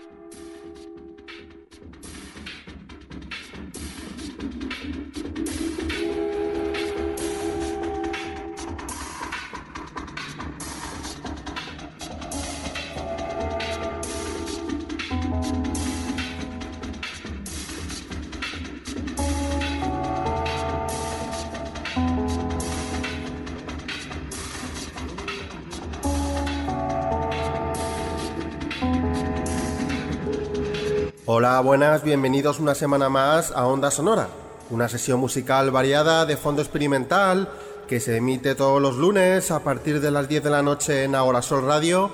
Hola, buenas, bienvenidos una semana más a Onda Sonora, una sesión musical variada de fondo experimental que se emite todos los lunes a partir de las 10 de la noche en Agorasol Radio,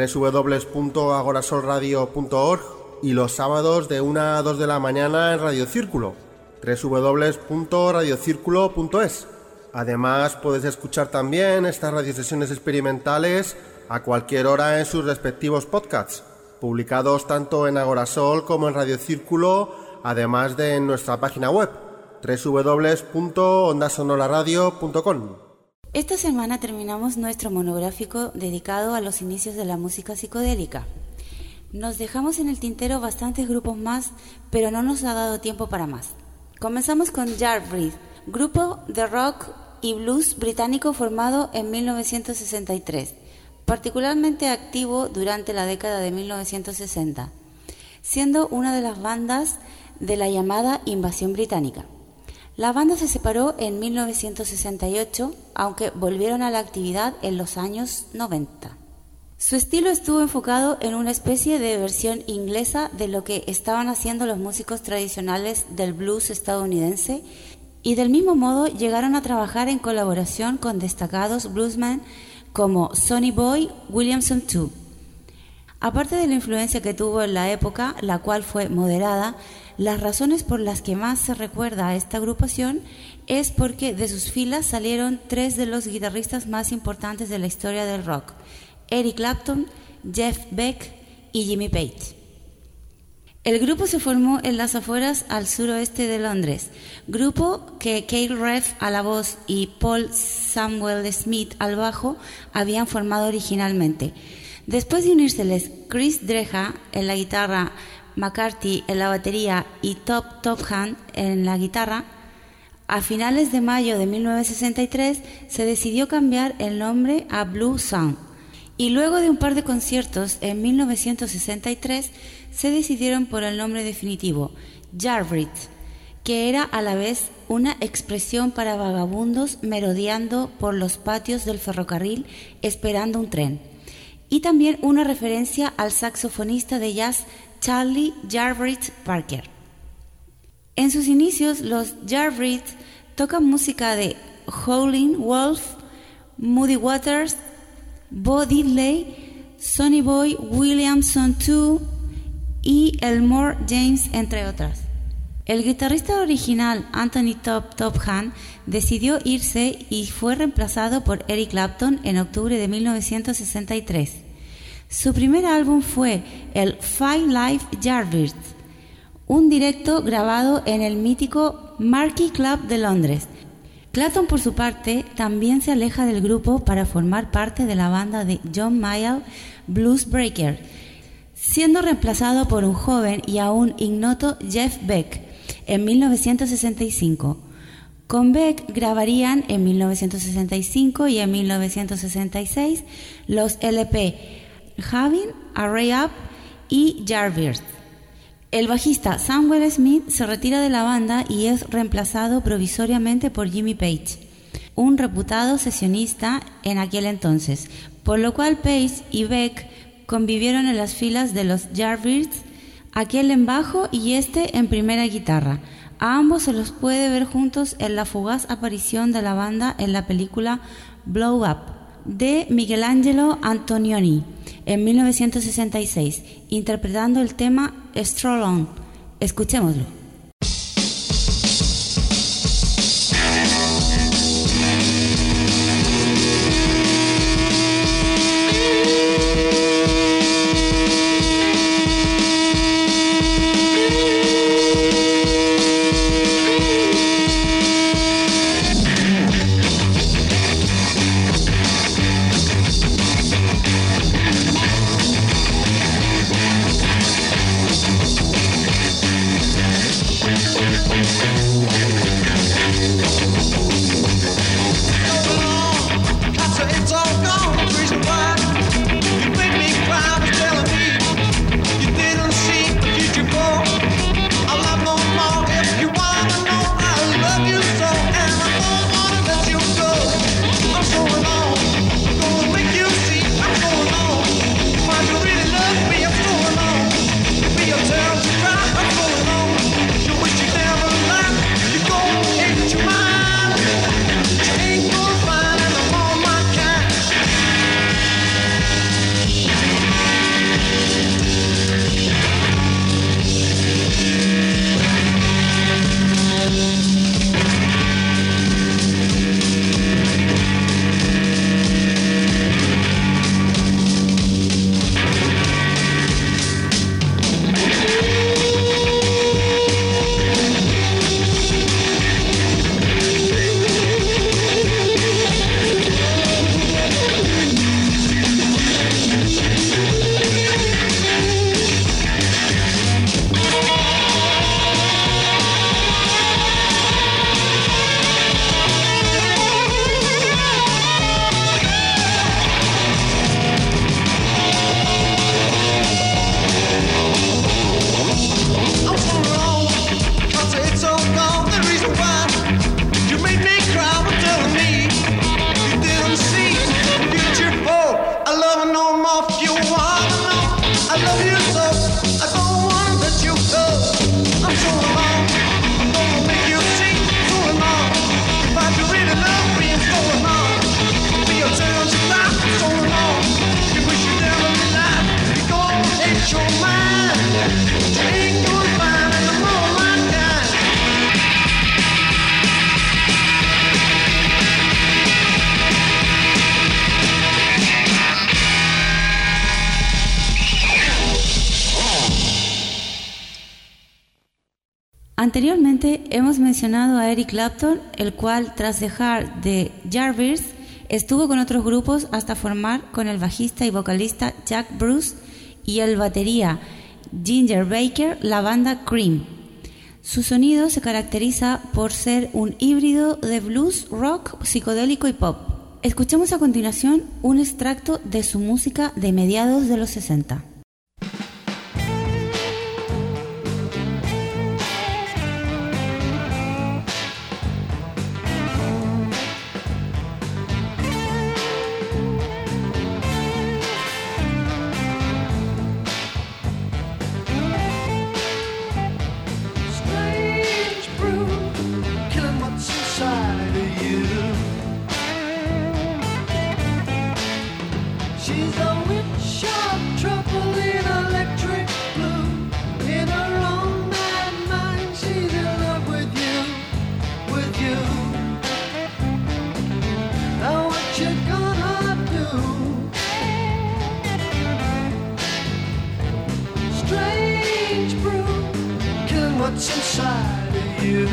www.agorasolradio.org, y los sábados de 1 a 2 de la mañana en Radio Círculo, www.radiocirculo.es. Además, puedes escuchar también estas radiosesiones experimentales a cualquier hora en sus respectivos podcasts, publicados tanto en Agorasol como en Radio Círculo, además de en nuestra página web www.ondasonoraradio.com. Esta semana terminamos nuestro monográfico dedicado a los inicios de la música psicodélica. Nos dejamos en el tintero bastantes grupos más, pero no nos ha dado tiempo para más. Comenzamos con Yardbirds, grupo de rock y blues británico formado en 1963. Particularmente activo durante la década de 1960, siendo una de las bandas de la llamada Invasión Británica. La banda se separó en 1968, aunque volvieron a la actividad en los años 90. Su estilo estuvo enfocado en una especie de versión inglesa de lo que estaban haciendo los músicos tradicionales del blues estadounidense, y del mismo modo llegaron a trabajar en colaboración con destacados bluesmen como Sonny Boy Williamson II. Aparte de la influencia que tuvo en la época, la cual fue moderada, las razones por las que más se recuerda a esta agrupación es porque de sus filas salieron tres de los guitarristas más importantes de la historia del rock: Eric Clapton, Jeff Beck y Jimmy Page. El grupo se formó en las afueras al suroeste de Londres, grupo que Keith Reff a la voz y Paul Samuel Smith al bajo habían formado originalmente. Después de unírseles Chris Dreja en la guitarra, McCarthy en la batería y Topham en la guitarra, a finales de mayo de 1963 se decidió cambiar el nombre a Blue Sound. Y luego de un par de conciertos en 1963 se decidieron por el nombre definitivo, Yardbirds, que era a la vez una expresión para vagabundos merodeando por los patios del ferrocarril esperando un tren, y también una referencia al saxofonista de jazz Charlie Yardbirds Parker. En sus inicios, los Yardbirds tocan música de Howlin' Wolf, Muddy Waters, Bo Diddley, Sonny Boy Williamson II y Elmore James, entre otras. El guitarrista original Anthony Topham decidió irse y fue reemplazado por Eric Clapton en octubre de 1963. Su primer álbum fue el Five Live Yardbirds, un directo grabado en el mítico Marquee Club de Londres. Clapton, por su parte, también se aleja del grupo para formar parte de la banda de John Mayall, Blues Breaker, siendo reemplazado por un joven y aún ignoto Jeff Beck en 1965. Con Beck grabarían en 1965 y en 1966 los LP Having a Ray Up y Yardbirds. El bajista Samuel Smith se retira de la banda y es reemplazado provisoriamente por Jimmy Page, un reputado sesionista en aquel entonces, por lo cual Page y Beck convivieron en las filas de los Yardbirds, aquel en bajo y este en primera guitarra. A ambos se los puede ver juntos en la fugaz aparición de la banda en la película Blow Up de Michelangelo Antonioni en 1966, interpretando el tema Stroll On. Escuchémoslo. love you so. I don't want to let you go. I'm so alone. I'm gonna make you see. So alone. If I do really love me, it's so alone. Be your turn to stop. So alone. You wish you never realized. You go hate your mind. You ain't gonna find in the more my kind. Anteriormente hemos mencionado a Eric Clapton, el cual tras dejar The Yardbirds estuvo con otros grupos hasta formar con el bajista y vocalista Jack Bruce y el batería Ginger Baker la banda Cream. Su sonido se caracteriza por ser un híbrido de blues, rock, psicodélico y pop. Escuchemos a continuación un extracto de su música de mediados de los 60. She's a witch of trouble in electric blue. In her own mad mind, she's in love with you, with you. Now what you gonna do? Strange brew, killing what's inside of you.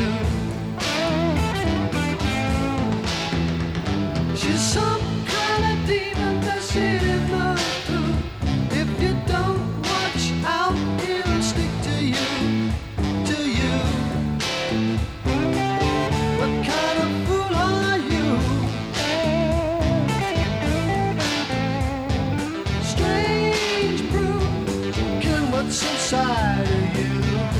She's some kind of demon that's in the truth. If you don't watch out, it'll stick to you, to you. What kind of fool are you? Strange brew, killing what's inside of you.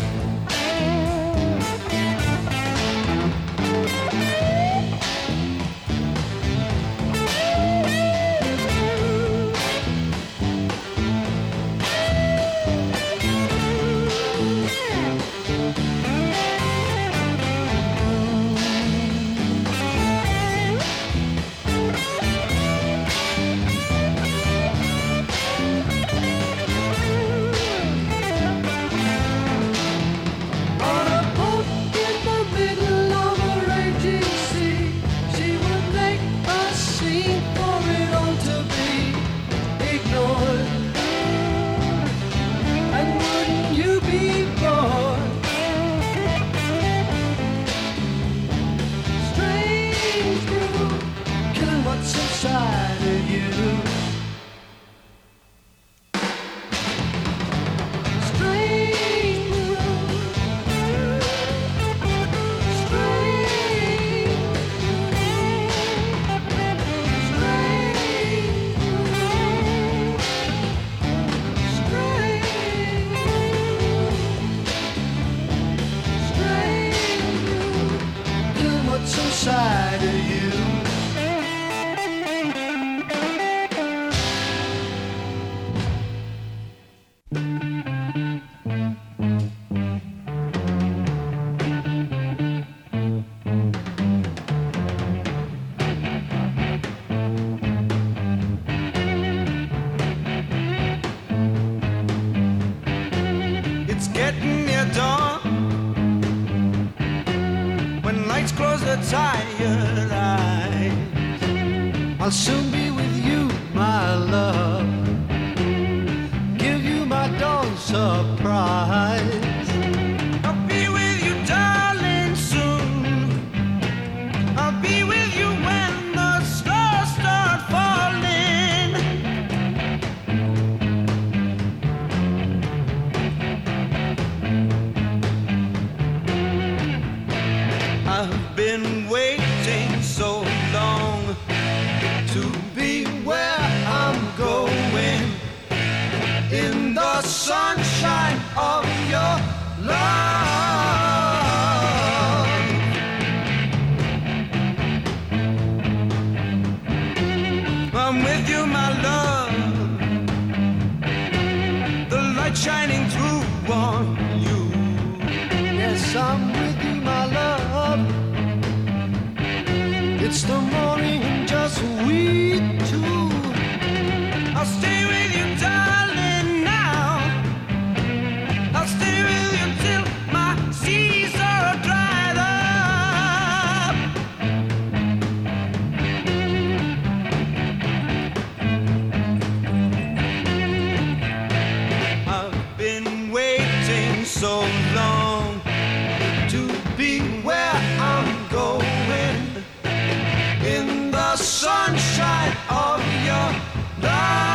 Inside of you. It's getting near dawn. When lights close the tired eyes, I'll soon be with you, my love. Give you my dawn surprise. I'll be with you, darling, soon. I'll be with you when the stars start falling. I've been waiting so long to be where I'm going, in the sunshine of your love. I'm with you, my love. The light shining through on you. Yes, I'm with you, my love. It's the morning and just we two. I'll stay with you, darling, now. I'll stay with you till my seas are dried up. I've been waiting so long to be where I'm going, in the sunshine of your love.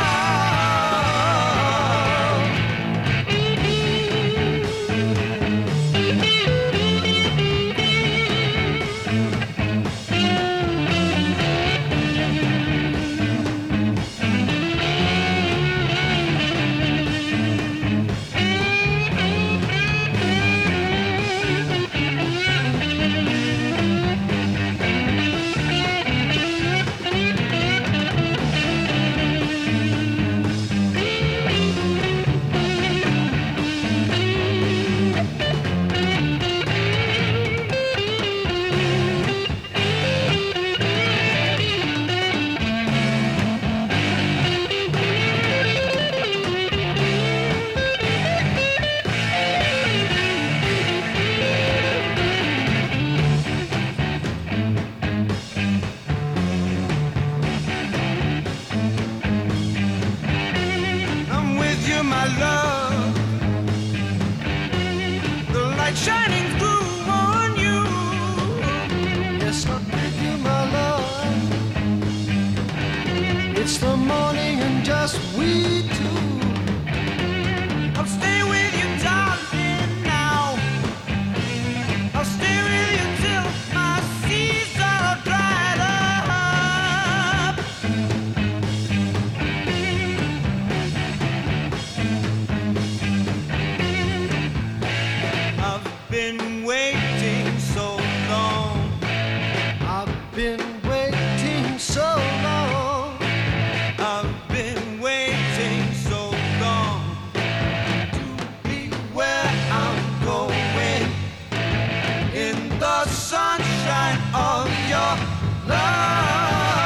My love, the light shining through on you. Yes, I'm with you, my love. It's the morning and just we two. I'll stay with you, darling, now. I'll stay with you till my seas are dried up. Been waiting so long. I've been waiting so long. I've been waiting so long to be where I'm going, in the sunshine of your love.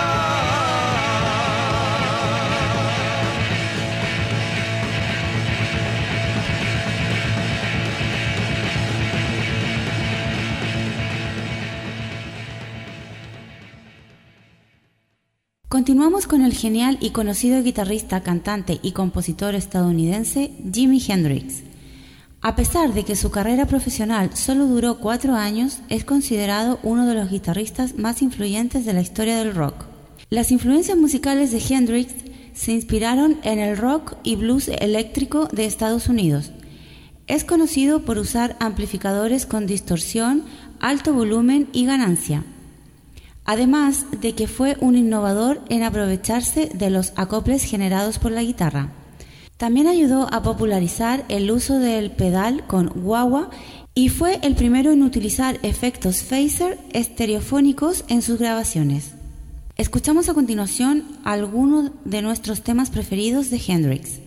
Continuamos con el genial y conocido guitarrista, cantante y compositor estadounidense Jimi Hendrix. A pesar de que su carrera profesional solo duró 4 años, es considerado uno de los guitarristas más influyentes de la historia del rock. Las influencias musicales de Hendrix se inspiraron en el rock y blues eléctrico de Estados Unidos. Es conocido por usar amplificadores con distorsión, alto volumen y ganancia. Además de que fue un innovador en aprovecharse de los acoples generados por la guitarra. También ayudó a popularizar el uso del pedal con wah-wah y fue el primero en utilizar efectos phaser estereofónicos en sus grabaciones. Escuchamos a continuación algunos de nuestros temas preferidos de Hendrix.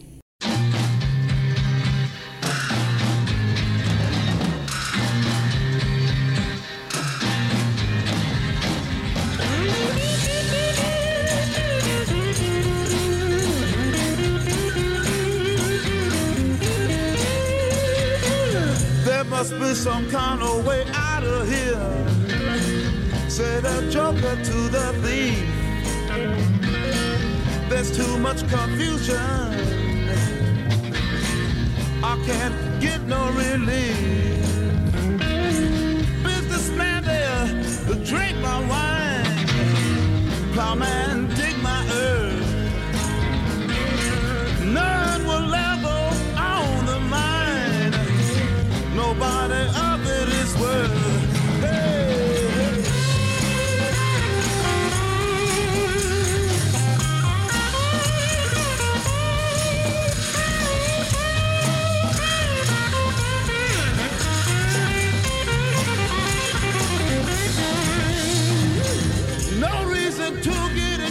Must be some kind of way out of here, said a joker to the thief. There's too much confusion, I can't get no relief. Businessman there, drink my wine. Plowman, dig my earth. None will ever own the mine. Nobody of it is worth. Hey, hey. No reason to get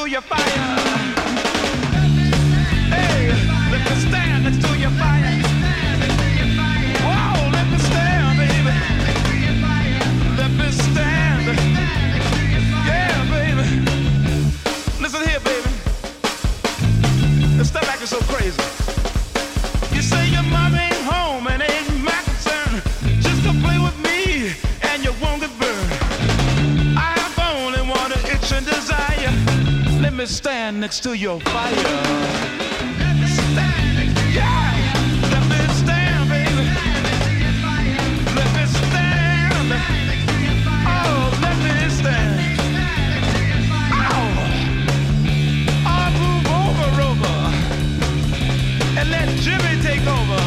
to your fire. Hey, let me stand next to your fire. Whoa, let me stand, baby. Let me stand. Yeah, baby. Listen here, baby. This stuff acting so crazy. You say your mom ain't home and ain't my concern. Just to play with me and you won't get burned. I have only one itch and desire. Let me stand next to your fire. Let me stand. Yeah. Let me stand, baby. Let me stand. Oh, let me stand. I'll move over and let Jimmy take over.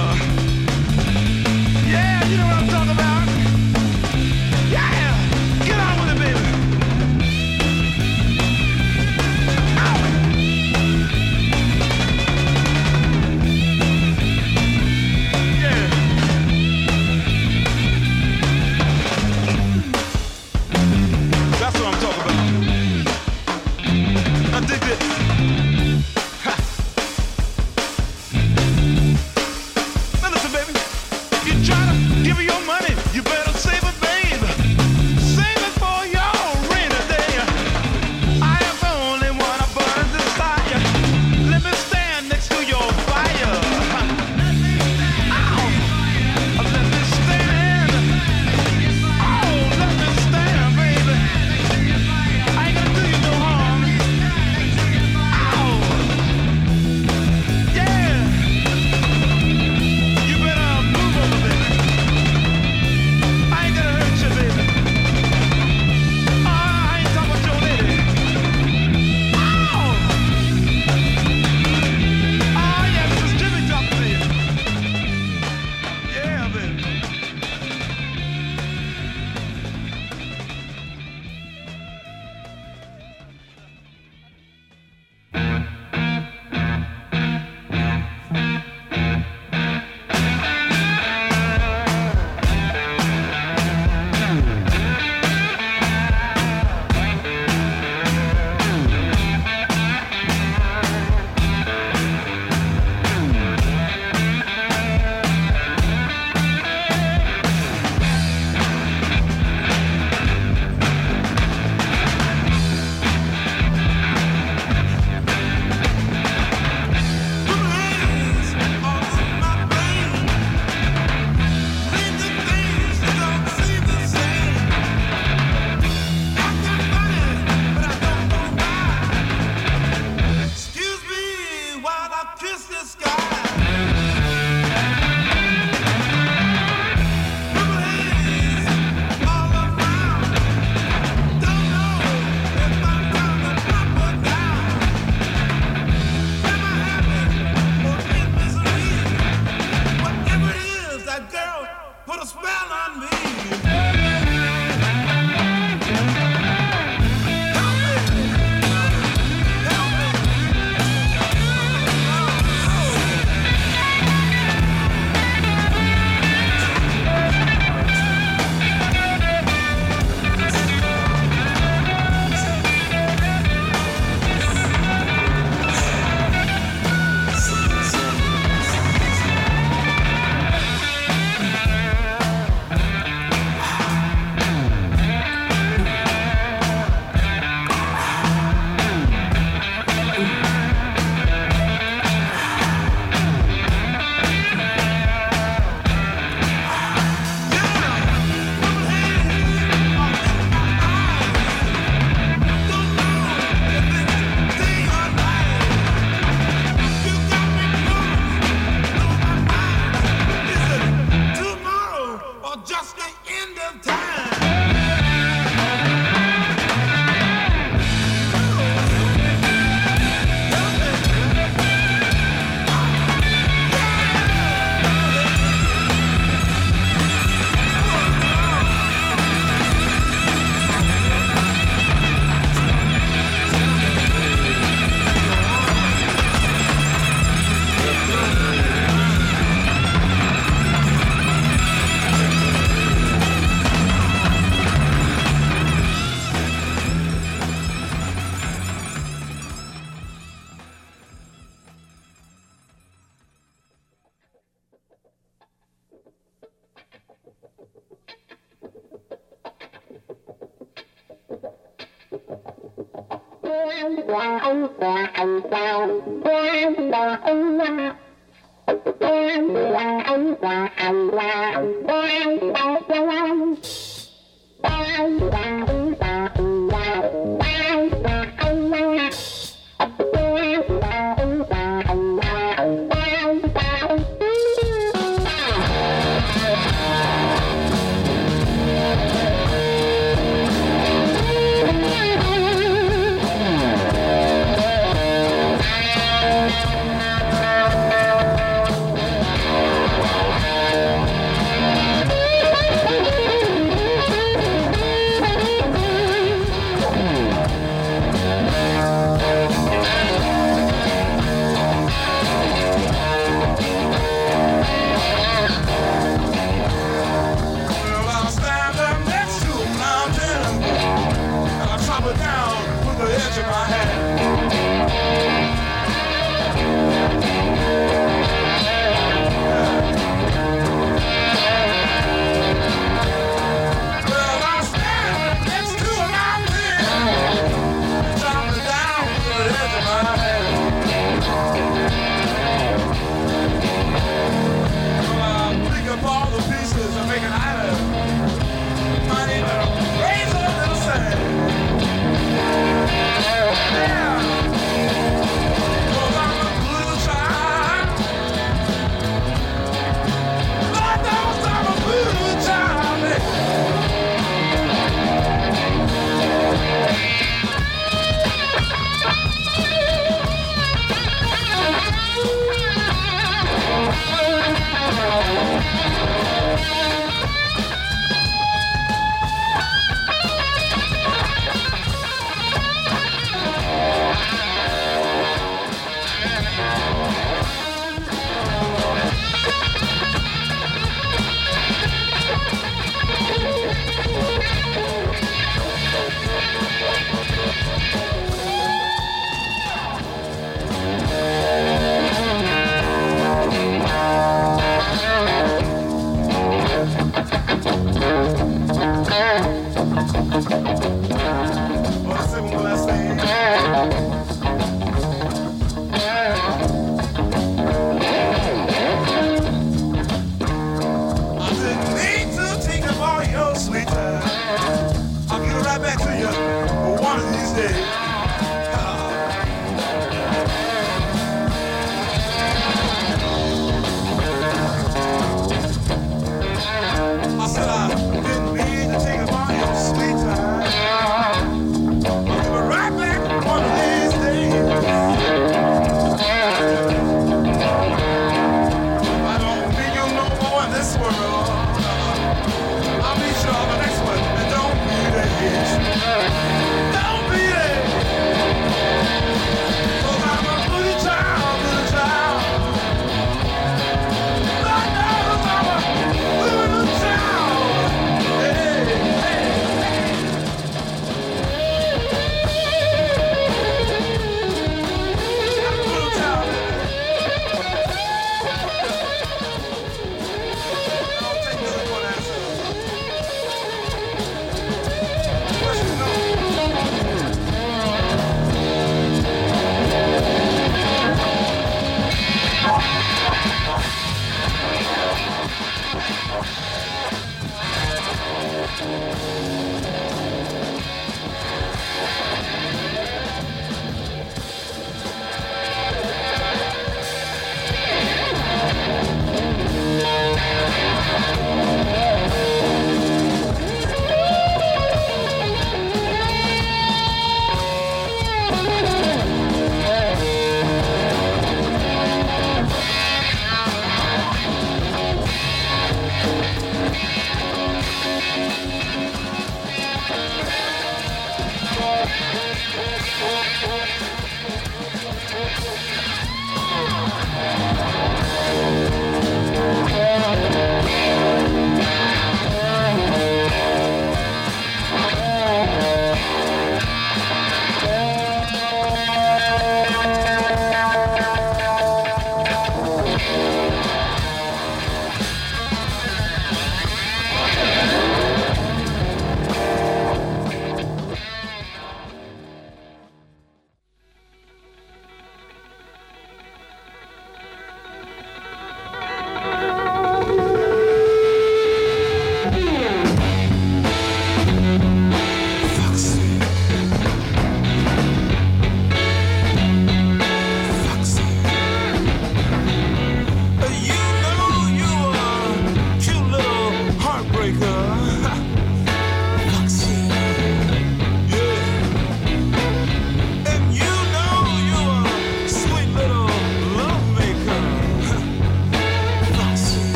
Yeah, you know what I'm talking about. Yeah, get on with it, baby. Ow.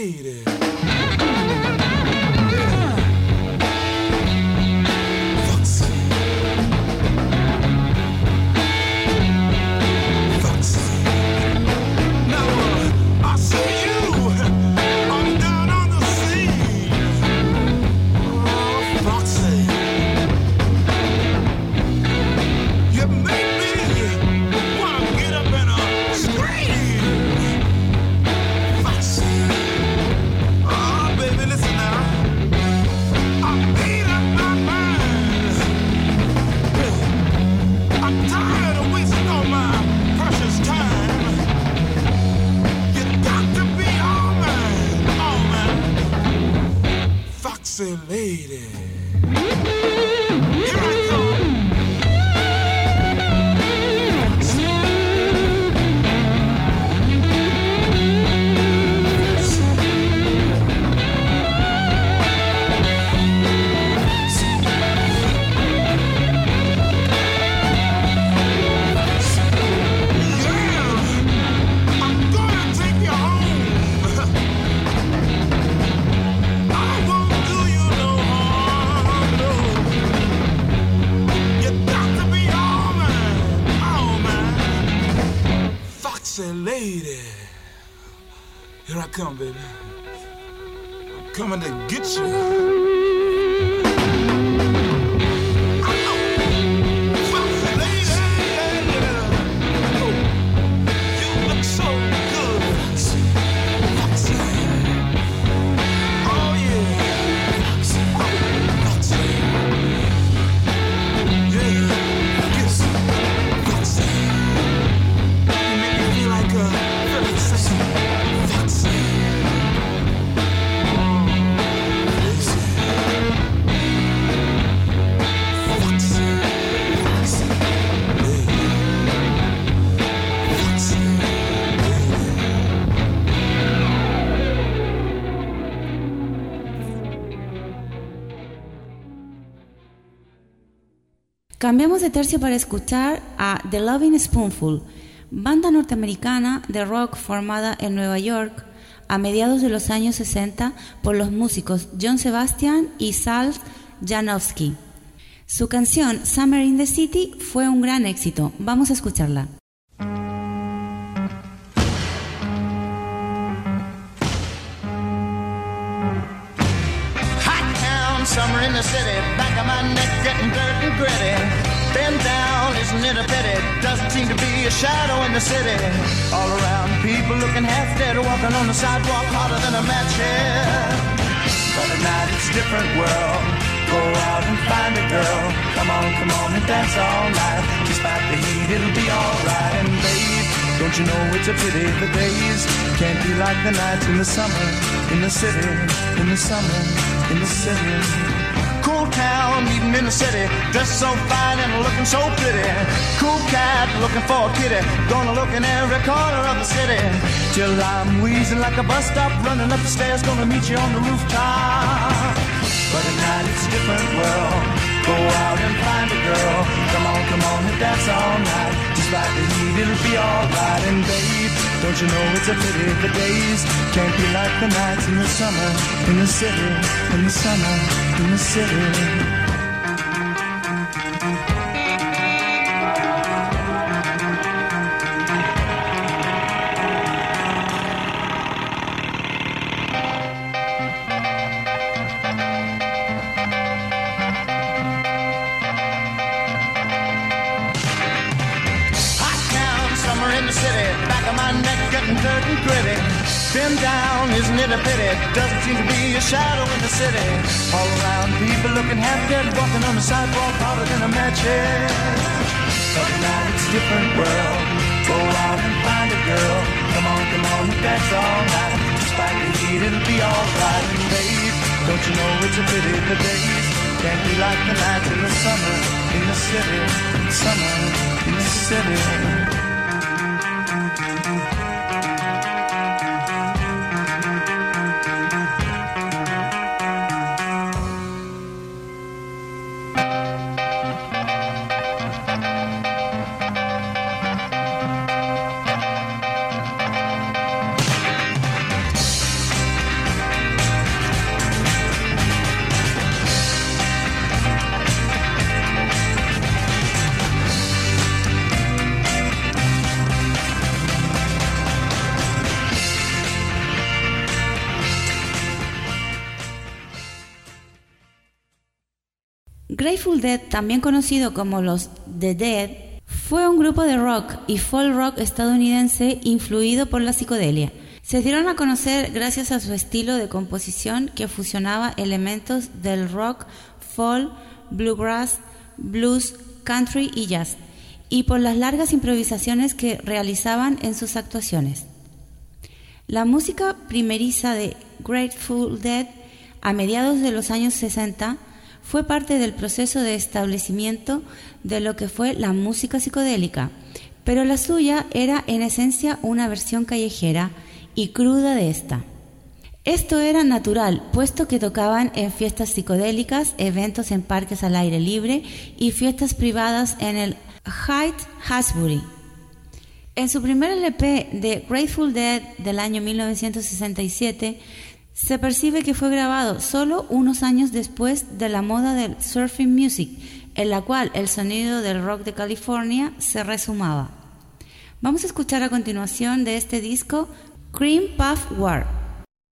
lady. Lady. Here I come. Lady, here I come, baby. I'm coming to get you. Cambiamos de tercio para escuchar a The Loving Spoonful, banda norteamericana de rock formada en Nueva York a mediados de los años 60 por los músicos John Sebastian y Sal Janowski. Su canción Summer in the City fue un gran éxito. Vamos a escucharla. Summer in the city, back of my neck getting dirt and gritty. Bend down, isn't it a pity? Doesn't seem to be a shadow in the city. All around, people looking half dead, walking on the sidewalk harder than a match head. But at night it's a different world. Go out and find a girl. Come on and dance all night. Despite the heat, it'll be alright. And babe, don't you know it's a pity the days can't be like the nights in the summer, in the city, in the summer, in the city. Cool town, meeting in the city, dressed so fine and looking so pretty. Cool cat, looking for a kitty, gonna look in every corner of the city. Till I'm wheezing like a bus stop, running up the stairs, gonna meet you on the rooftop. But at night it's a different world. Go out and find a girl. Come on and dance all night. Despite the heat, it'll be alright. And babe, don't you know it's a pity the days can't be like the nights in the summer, in the city, in the summer, in the city. Dirt and gritty, been down, isn't it a pity? Doesn't seem to be a shadow in the city. All around, people looking half dead, walking on the sidewalk harder than a match head. But now it's a different world. Go out and find a girl. Come on and dance all night. Despite the heat, it'll be alright. And babe, don't you know it's a pity the days can't be like the nights in the summer, in the city, summer, in the city. Grateful Dead, también conocido como los The Dead, fue un grupo de rock y folk rock estadounidense influido por la psicodelia. Se dieron a conocer gracias a su estilo de composición que fusionaba elementos del rock, folk, bluegrass, blues, country y jazz, y por las largas improvisaciones que realizaban en sus actuaciones. La música primeriza de Grateful Dead a mediados de los años 60 fue parte del proceso de establecimiento de lo que fue la música psicodélica, pero la suya era en esencia una versión callejera y cruda de esta. Esto era natural, puesto que tocaban en fiestas psicodélicas, eventos en parques al aire libre y fiestas privadas en el Haight-Ashbury. En su primer LP de Grateful Dead del año 1967, se percibe que fue grabado solo unos años después de la moda del surfing music, en la cual el sonido del rock de California se resumaba. Vamos a escuchar a continuación de este disco Cream Puff War.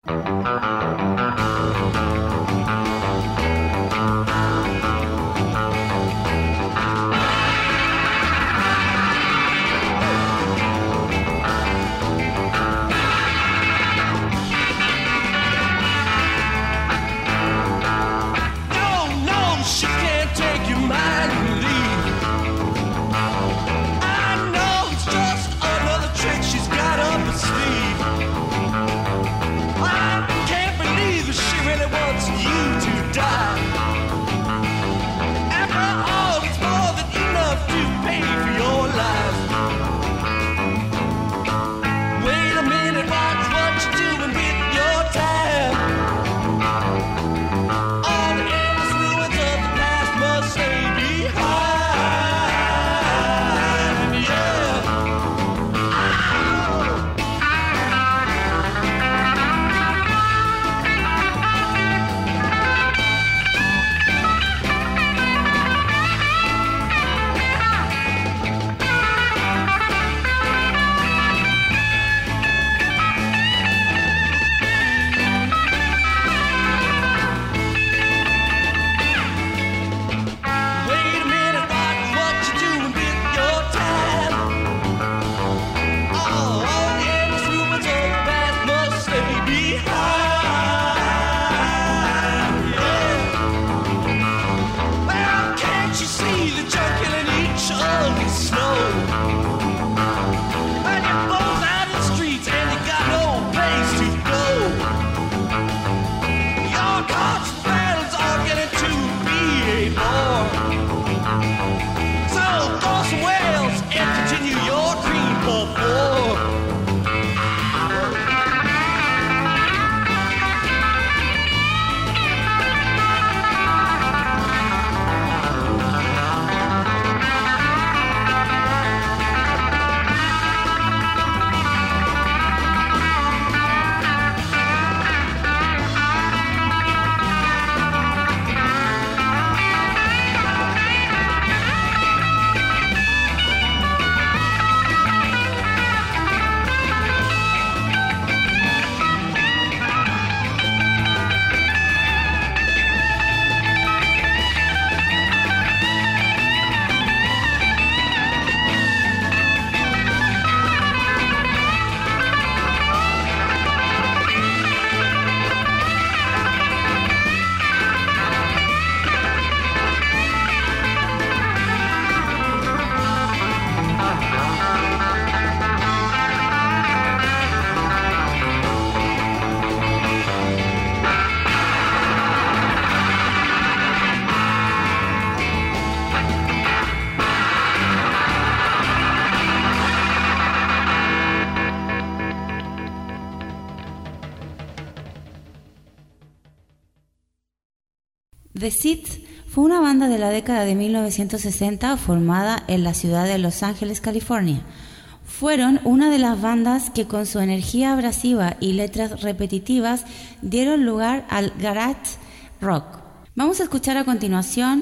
The Seeds fue una banda de la década de 1960 formada en la ciudad de Los Ángeles, California. Fueron una de las bandas que con su energía abrasiva y letras repetitivas dieron lugar al garage rock. Vamos a escuchar a continuación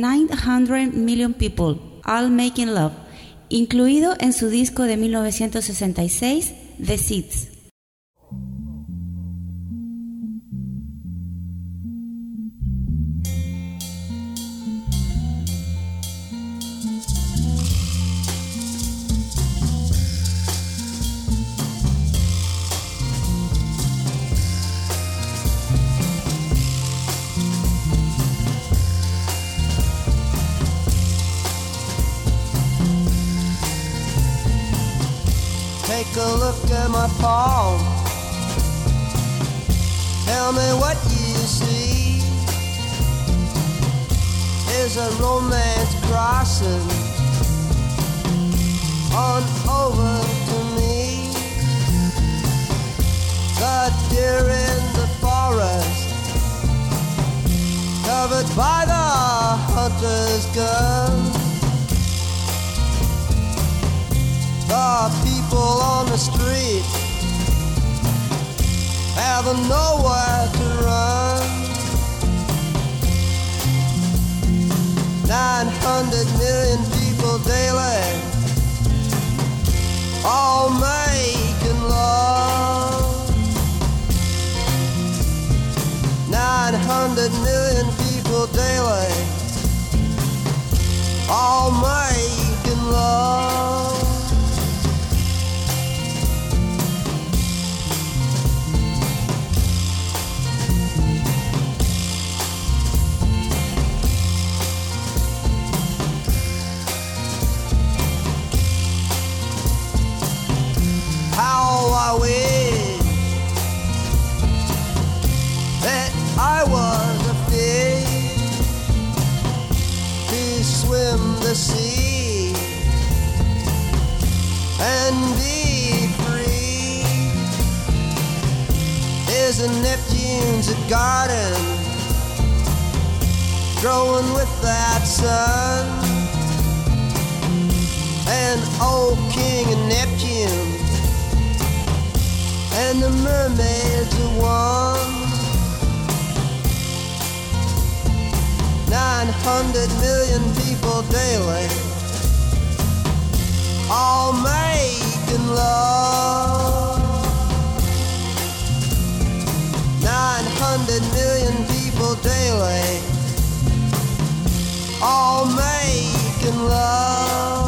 900 Million People, All Making Love, incluido en su disco de 1966, The Seeds. a look at my palm. Tell me what you see. Is a romance crossing on over to me. The deer in the forest, covered by the hunter's gun. The people on the street have nowhere to run. 900 million people daily, all making love. 900 million people daily, all making love. How I wish that I was a fish to swim the sea and be free. Is a Neptune's a garden growing without sun, and old King of Neptune and the mermaids are one. 900 million people daily, all making love. 900 million people daily, all making love.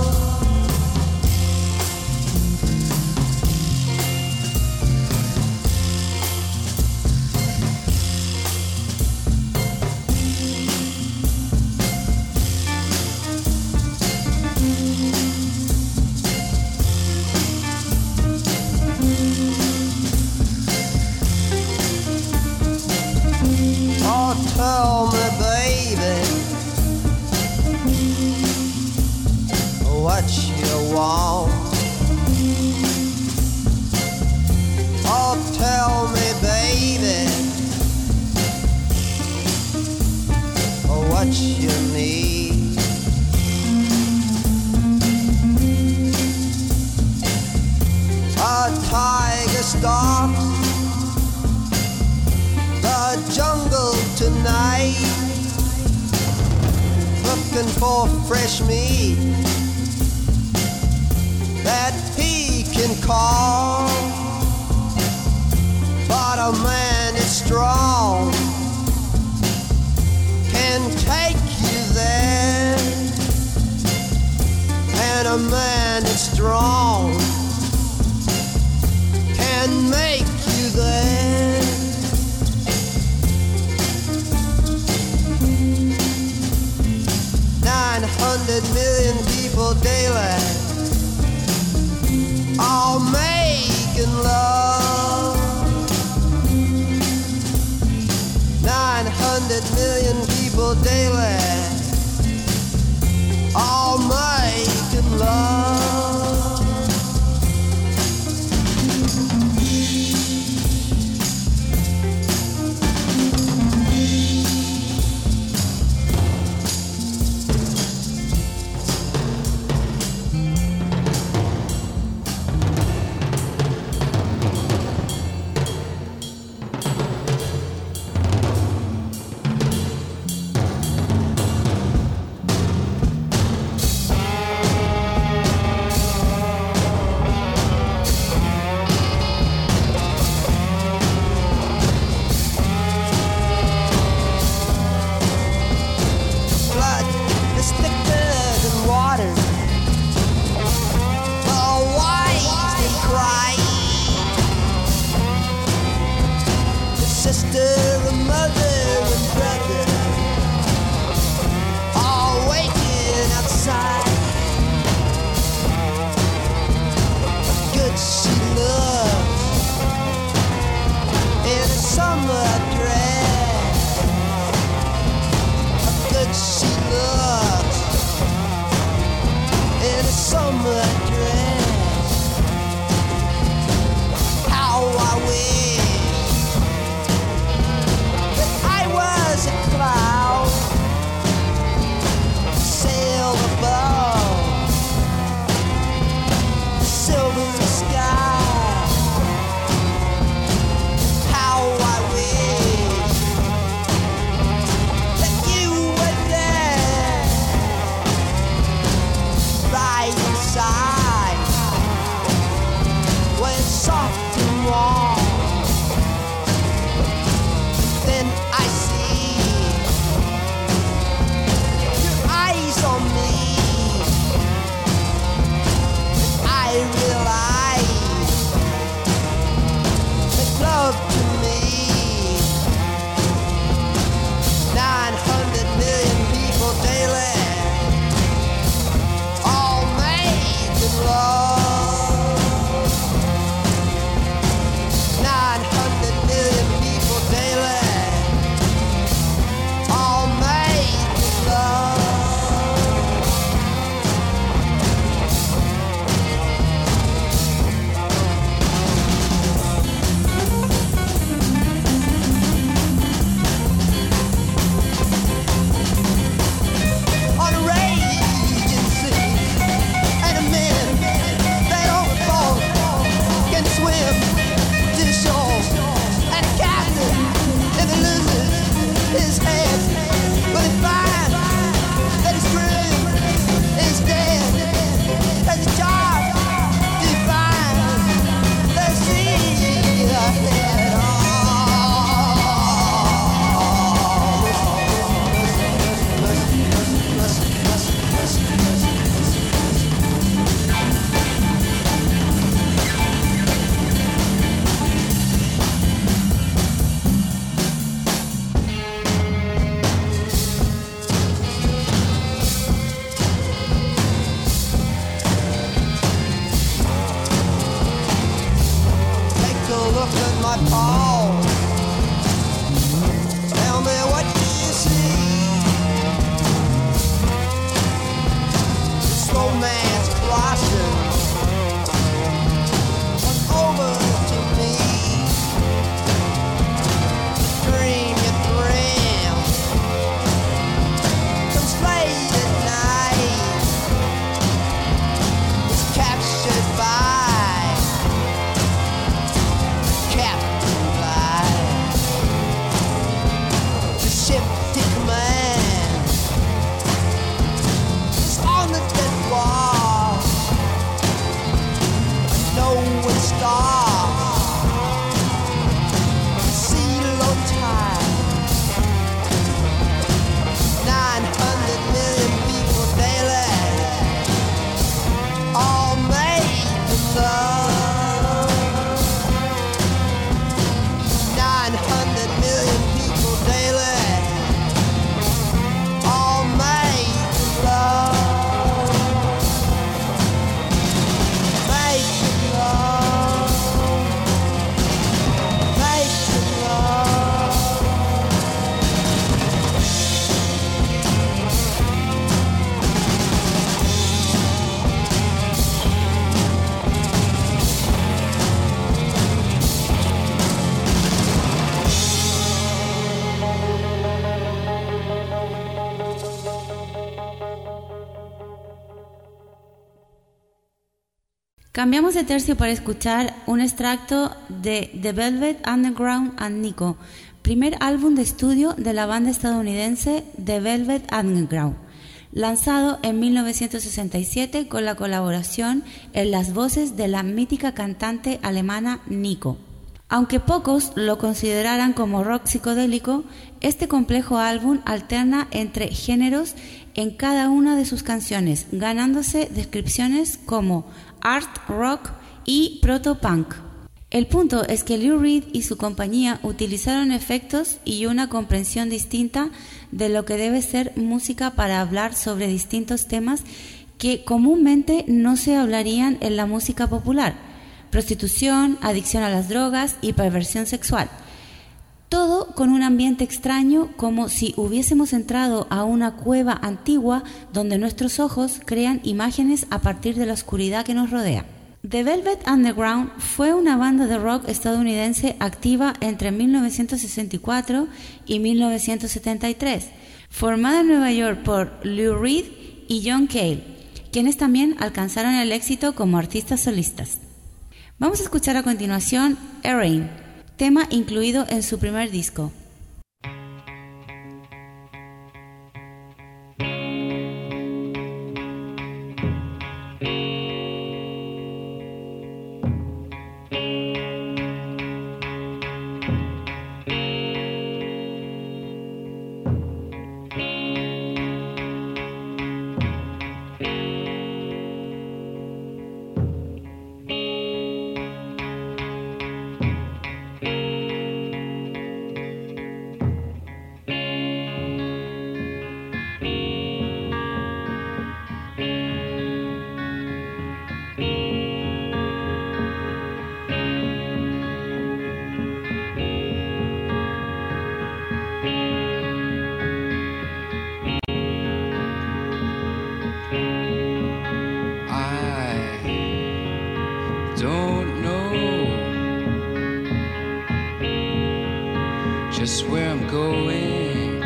Tell me, baby, what you want. Oh, tell me, baby, what you need. A tiger stalks the jungle tonight, looking for fresh meat that he can call. But a man is strong, can take you there. And a man is strong, can make you there. 900 million people daily, all making love. 900 million people daily, all making love. See Cambiamos de tercio para escuchar un extracto de The Velvet Underground and Nico, primer álbum de estudio de la banda estadounidense The Velvet Underground, lanzado en 1967 con la colaboración en las voces de la mítica cantante alemana Nico. Aunque pocos lo consideraran como rock psicodélico, este complejo álbum alterna entre géneros en cada una de sus canciones, ganándose descripciones como art rock y proto-punk. El punto es que Lou Reed y su compañía utilizaron efectos y una comprensión distinta de lo que debe ser música para hablar sobre distintos temas que comúnmente no se hablarían en la música popular: prostitución, adicción a las drogas y perversión sexual. Todo con un ambiente extraño, como si hubiésemos entrado a una cueva antigua donde nuestros ojos crean imágenes a partir de la oscuridad que nos rodea. The Velvet Underground fue una banda de rock estadounidense activa entre 1964 y 1973, formada en Nueva York por Lou Reed y John Cale, quienes también alcanzaron el éxito como artistas solistas. Vamos a escuchar a continuación Erin, tema incluido en su primer disco. Just where I'm going.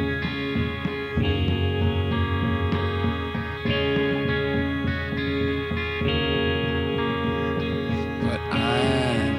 But I'm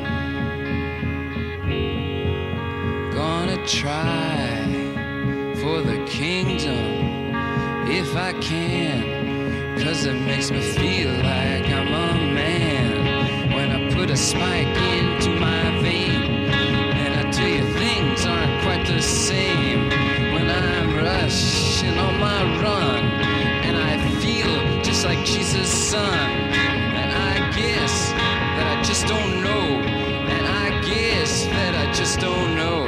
gonna try for the kingdom if I can, 'cause it makes me feel like I'm a man when I put a spike into my vein. Things aren't quite the same when I'm rushing on my run, and I feel just like Jesus' son. And I guess that I just don't know, and I guess that I just don't know.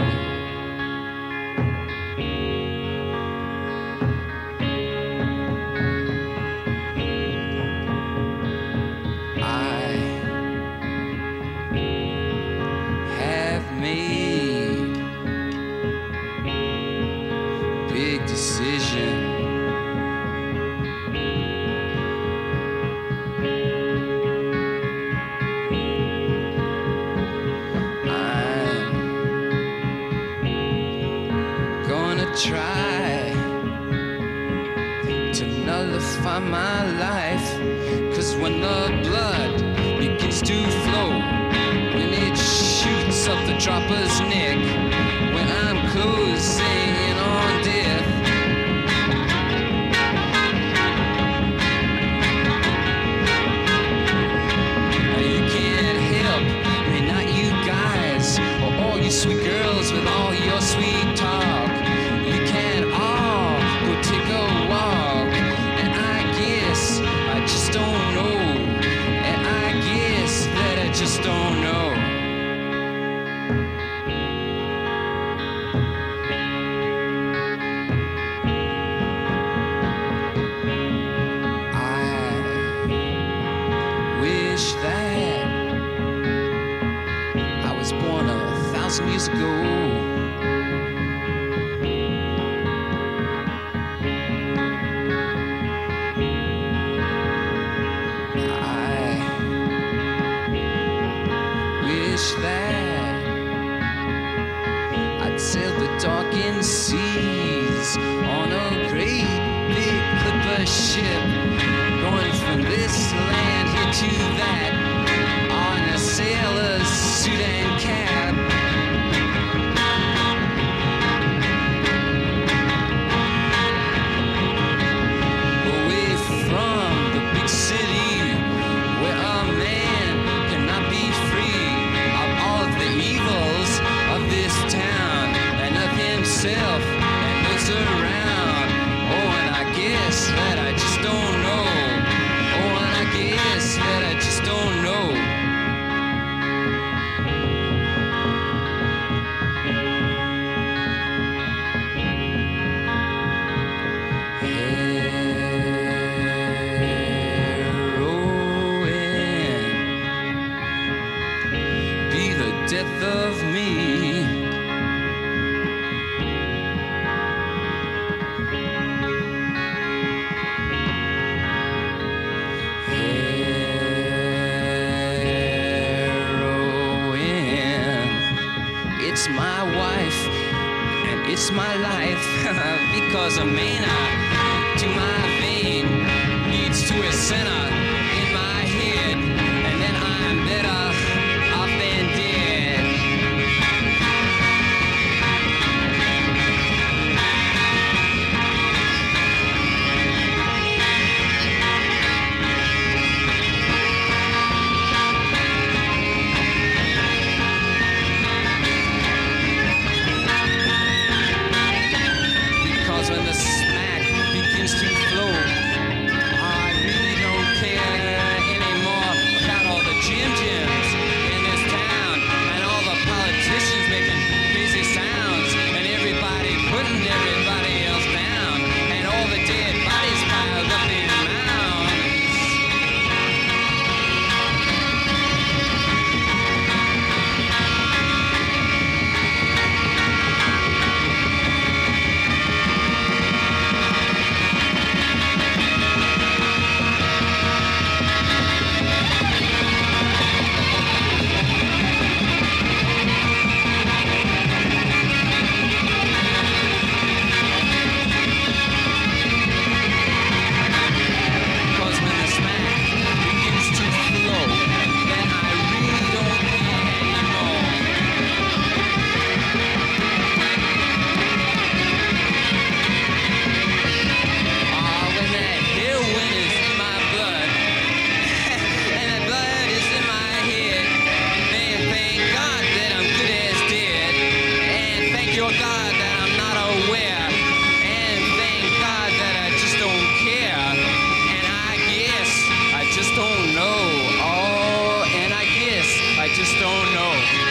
Try to nullify my life, 'cause when the blood begins to flow, when it shoots up the dropper's neck, when I'm closing in on death, you can't help me, not you guys, or all you sweet girls with all your sweet talk. Take a walk, and I guess I just don't know, and I guess that I just don't know. I wish that I was born 1,000 years ago. That I'd sail the darkened seas on a great big clipper ship, going from this land here to that on a sailor's suit and cap. Away from the big city where a man cannot be free of all of the evils of this town and of himself and those around. Oh, and I guess that I just don't know. Oh, and I guess that I just don't know. Heroin, be the death of me. Heroin, it's my wife and it's my life because a mana to my vein leads to a center in my head, and then I'm better off than dead. Because when the smack begins to flow, I really don't care anymore about all the Jims in this town and all the politicians making crazy sounds and everybody putting everybody else down and all the dead bodies piled up in mounds. Because when the smack begins to flow, then I really don't care anymore. When that heroin is in my blood, and that blood is in my head, then thank God that I'm good as dead, and thank your God that I'm not aware, and thank God that I just don't care, and I guess I just don't know. Oh, and I guess I just don't know.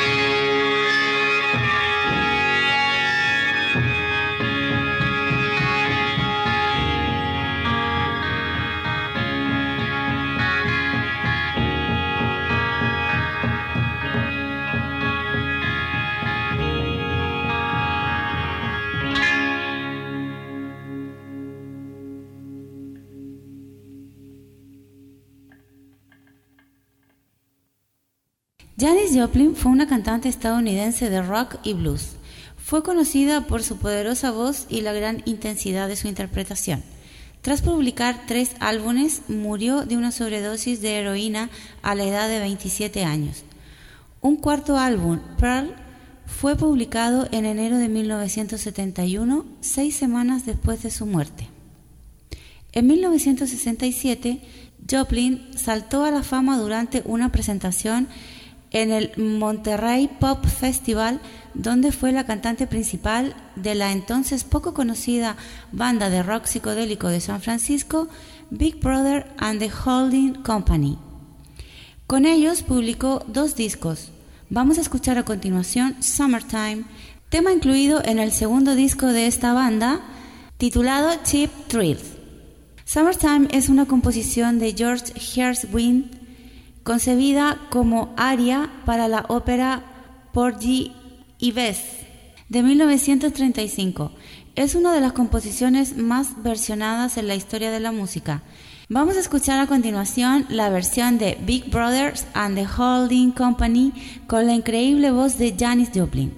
Janis Joplin fue una cantante estadounidense de rock y blues. Fue conocida por su poderosa voz y la gran intensidad de su interpretación. Tras publicar 3 álbumes, murió de una sobredosis de heroína a la edad de 27 años. Un cuarto álbum, Pearl, fue publicado en enero de 1971, 6 semanas después de su muerte. En 1967, Joplin saltó a la fama durante una presentación en el Monterrey Pop Festival, donde fue la cantante principal de la entonces poco conocida banda de rock psicodélico de San Francisco, Big Brother and the Holding Company. Con ellos publicó 2 discos. Vamos a escuchar a continuación Summertime, tema incluido en el segundo disco de esta banda, titulado Cheap Thrills. Summertime es una composición de George Gershwin, concebida como aria para la ópera Porgy y Bess de 1935. Es una de las composiciones más versionadas en la historia de la música. Vamos a escuchar a continuación la versión de Big Brother and the Holding Company con la increíble voz de Janis Joplin.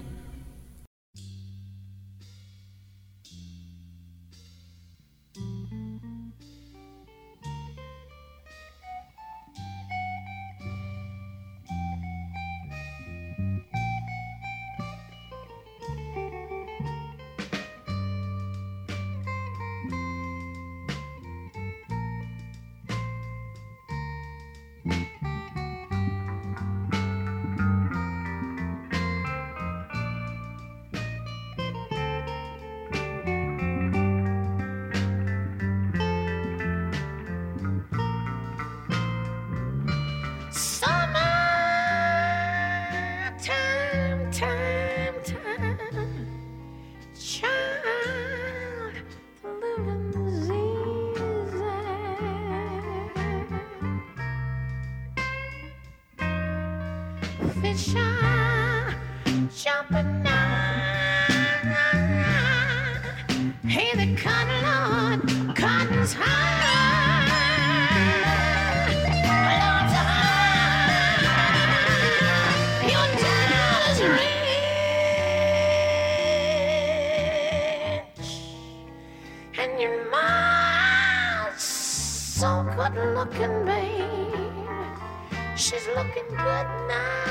sunshine jumping down. Hey, the cotton, Lord, cotton's high. Lord's high. Your dollar's rich, and your mom's so good looking, babe. She's looking good now.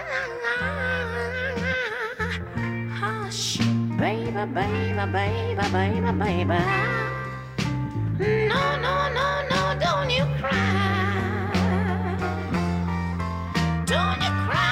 Hush, baby, baby, baby, baby, baby. No, no, no, no, don't you cry. Don't you cry.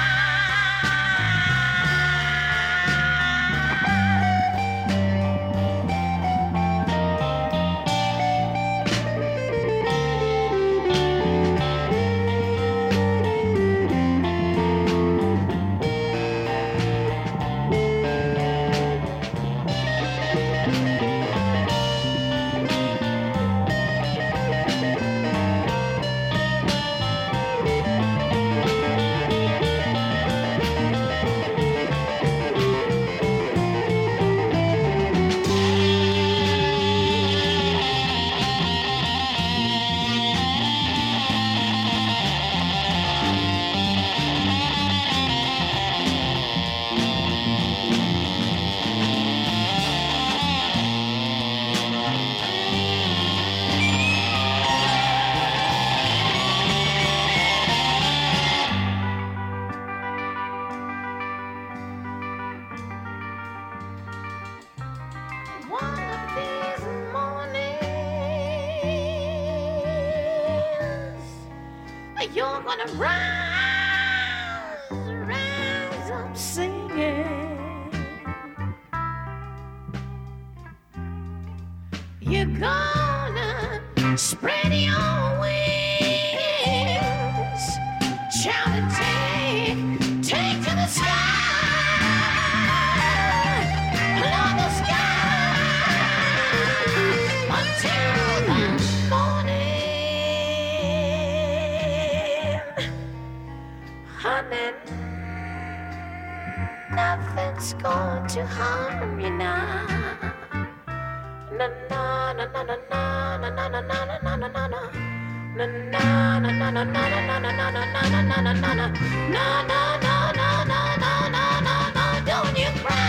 One of these mornings, you're gonna rise up singing. You're gonna spread your wings, shout and take to the sky. Love the sky until the morning, honey. Nothing's going to harm you now. Na na na na na na na na na na na na na na. Na na na na na na na na na na na na na na na. No, no, no, no, no, no, no, no, no, don't you cry.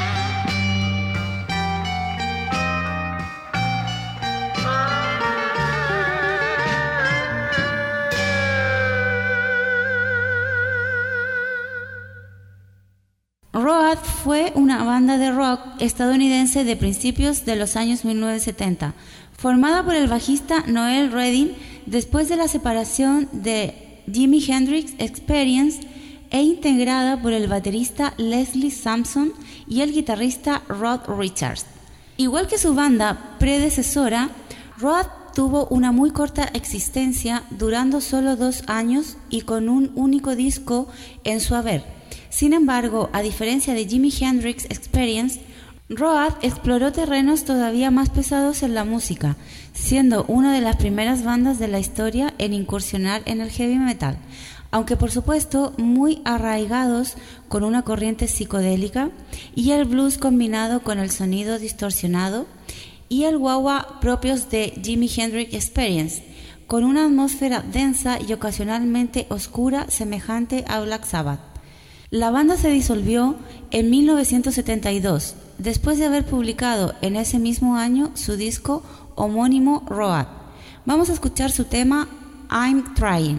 Road fue una banda de rock estadounidense de principios de los años 1970, formada por el bajista Noel Redding después de la separación de Jimi Hendrix Experience e integrada por el baterista Leslie Sampson y el guitarrista Rod Richards. Igual que su banda predecesora, Road tuvo una muy corta existencia, durando solo 2 años y con un único disco en su haber. Sin embargo, a diferencia de Jimi Hendrix Experience, Road exploró terrenos todavía más pesados en la música, siendo una de las primeras bandas de la historia en incursionar en el heavy metal, aunque por supuesto muy arraigados con una corriente psicodélica y el blues combinado con el sonido distorsionado y el wah-wah propios de Jimi Hendrix Experience, con una atmósfera densa y ocasionalmente oscura semejante a Black Sabbath. La banda se disolvió en 1972, después de haber publicado en ese mismo año su disco homónimo Road. Vamos a escuchar su tema I'm Trying.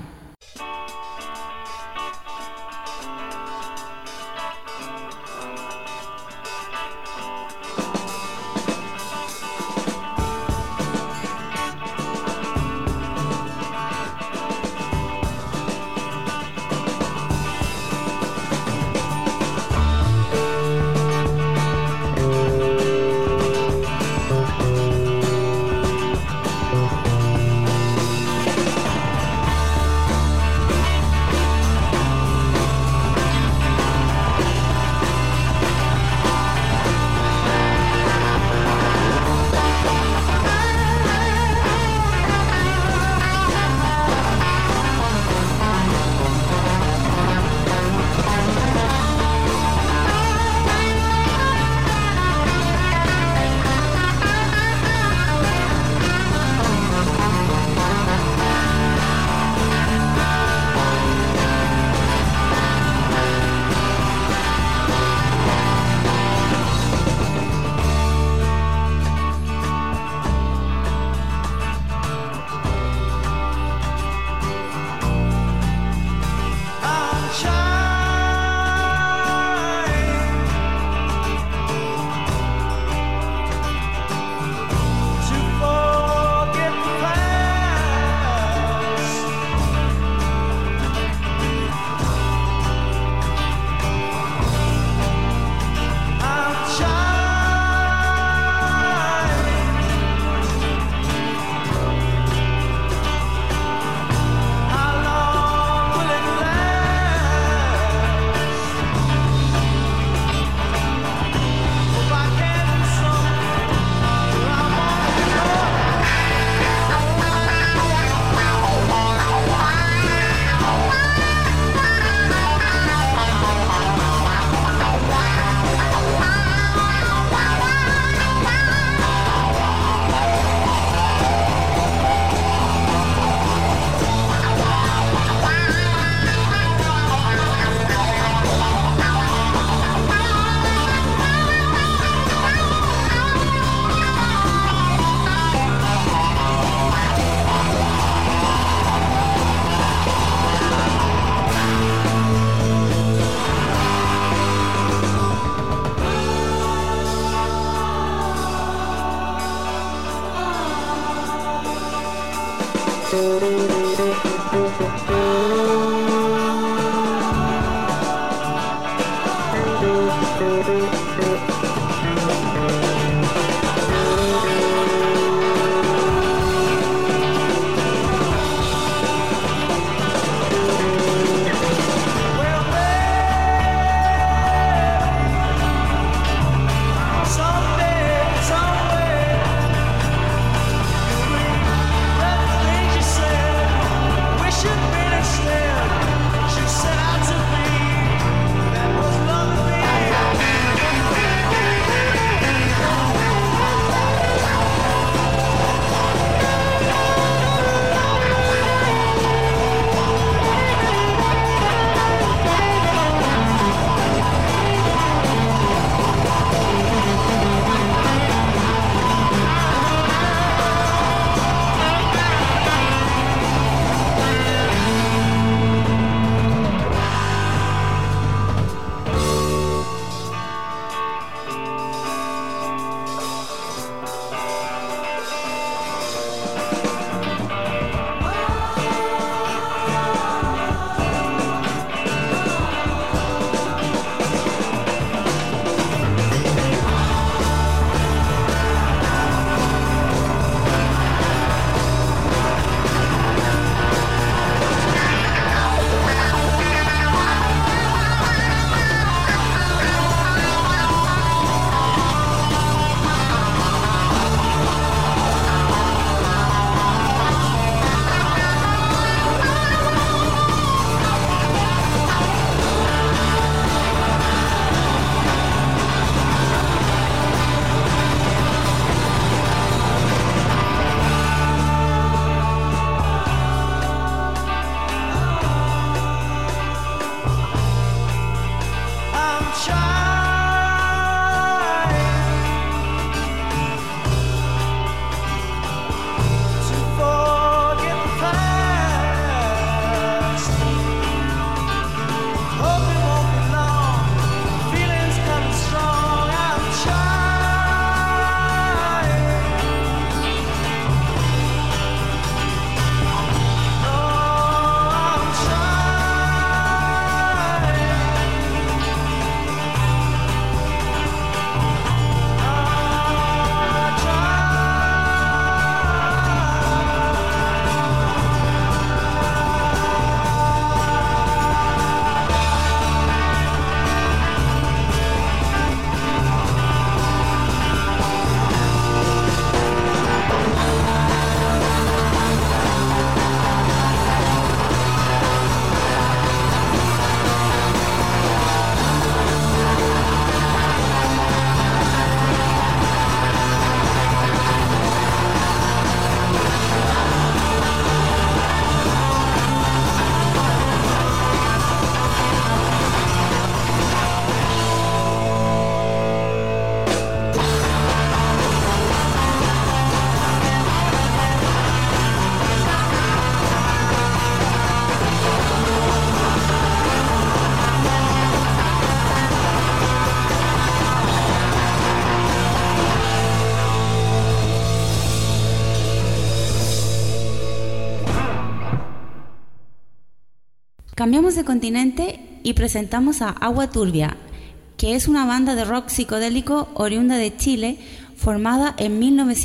Cambiamos de continente y presentamos a Agua Turbia, que es una banda de rock psicodélico oriunda de Chile, formada en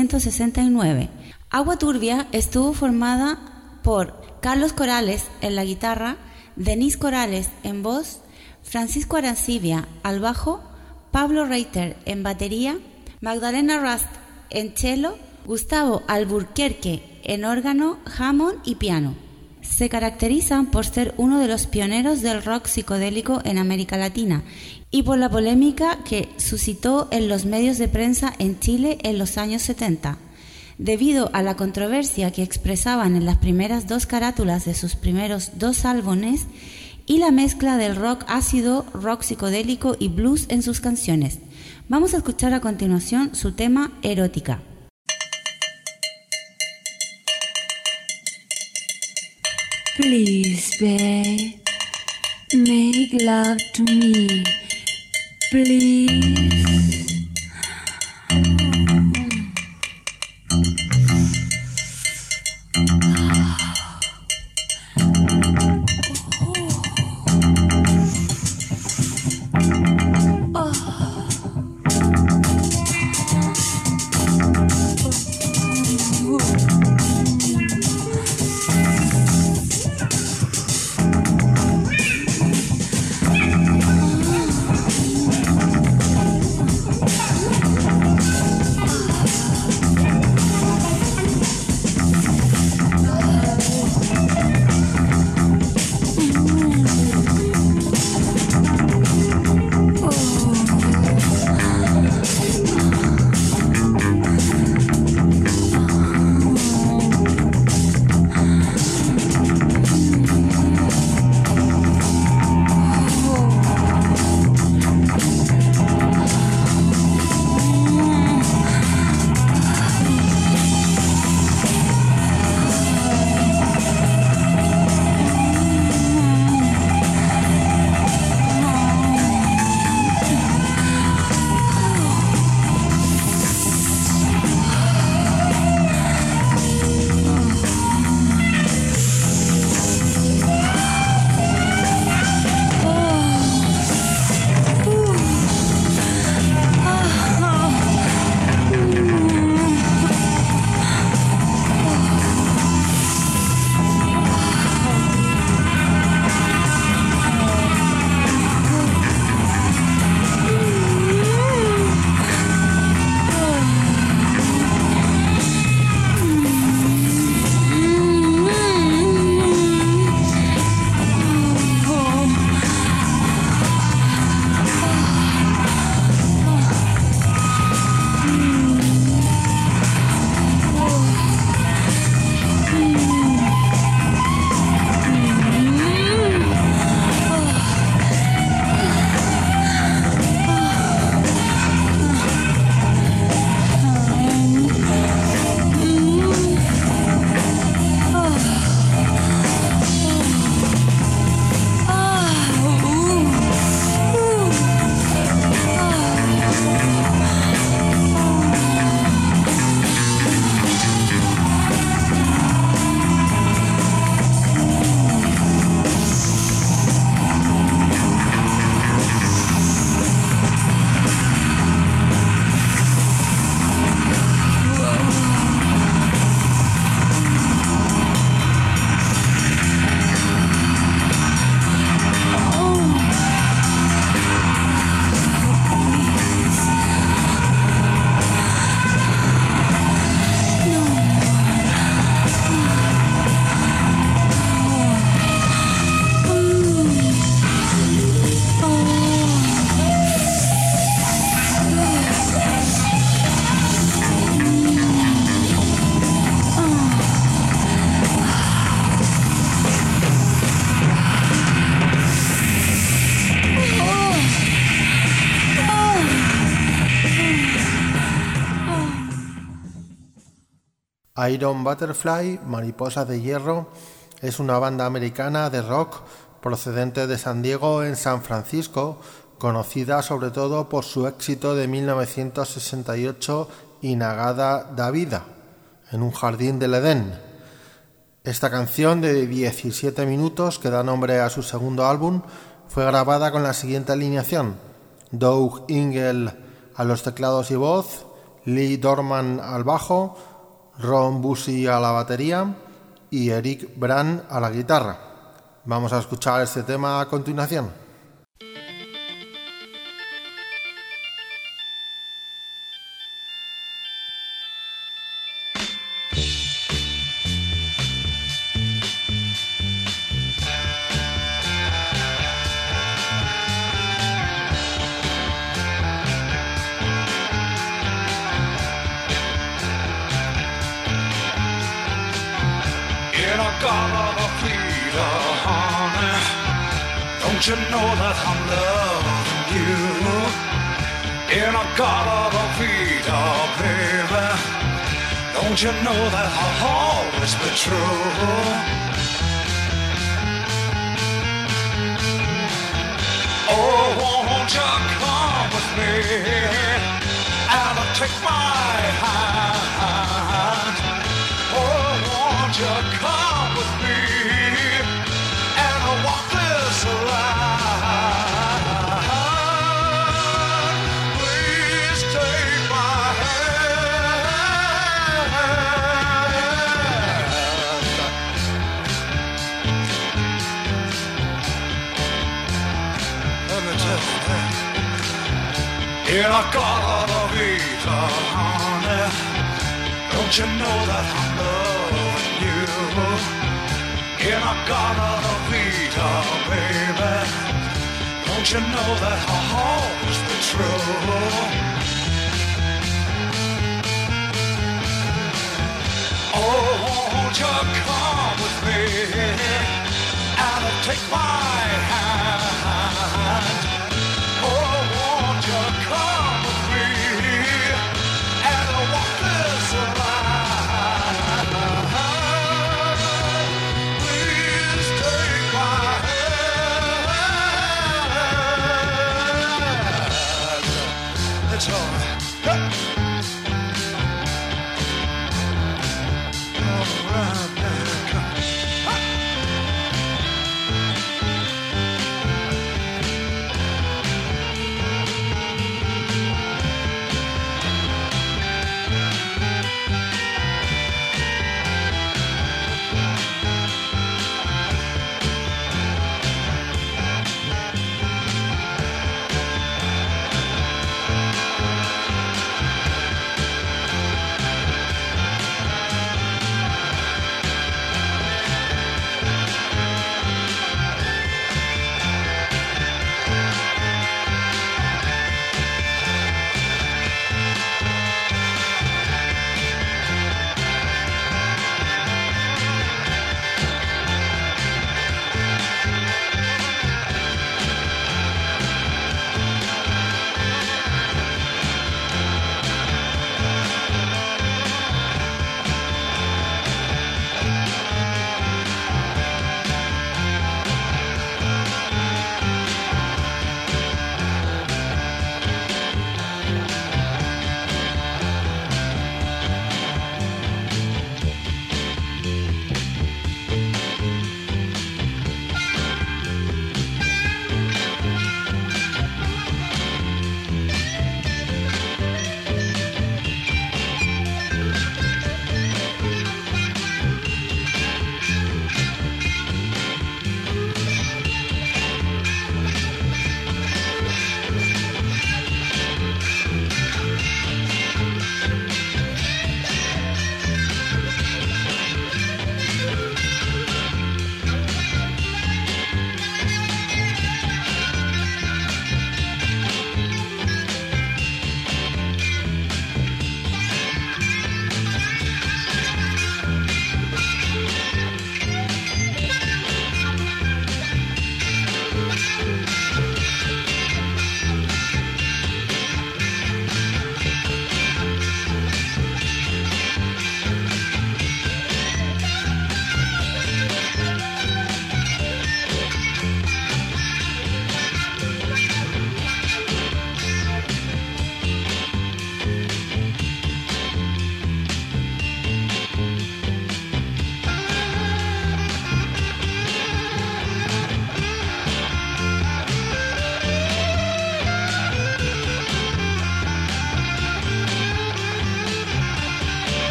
1969. Agua Turbia estuvo formada por Carlos Corales en la guitarra, Denise Corales en voz, Francisco Arancibia al bajo, Pablo Reiter en batería, Magdalena Rust en cello, Gustavo Alburquerque en órgano, Hammond y piano. Se caracterizan por ser uno de los pioneros del rock psicodélico en América Latina y por la polémica que suscitó en los medios de prensa en Chile en los años 70. Debido a la controversia que expresaban en las primeras dos carátulas de sus primeros dos álbumes y la mezcla del rock ácido, rock psicodélico y blues en sus canciones. Vamos a escuchar a continuación su tema Erótica. Please, babe, make love to me, please. Iron Butterfly, Mariposa de Hierro, es una banda americana de rock procedente de San Diego en San Francisco, conocida sobre todo por su éxito de 1968 Inagada da Vida, en un jardín del Edén. Esta canción de 17 minutos, que da nombre a su segundo álbum, fue grabada con la siguiente alineación: Doug Ingle a los teclados y voz, Lee Dorman al bajo, Ron Busey a la batería y Eric Brand a la guitarra. Vamos a escuchar este tema a continuación. Don't you know that I'm loving you? In a Garden of Eden, baby. Don't you know that I'll always be true? Oh, won't you come with me and take my hand? Oh, won't you come with me and walk this line? Please take my hand. Let me tell you, in a Garden of Eden, honey, don't you know that I'm loving you? In a Garden of Eden, baby, don't you know that I'll always be true? Oh, won't you come with me and take my hand? Oh, won't you come with me and walk this line? Please take my hand. It's a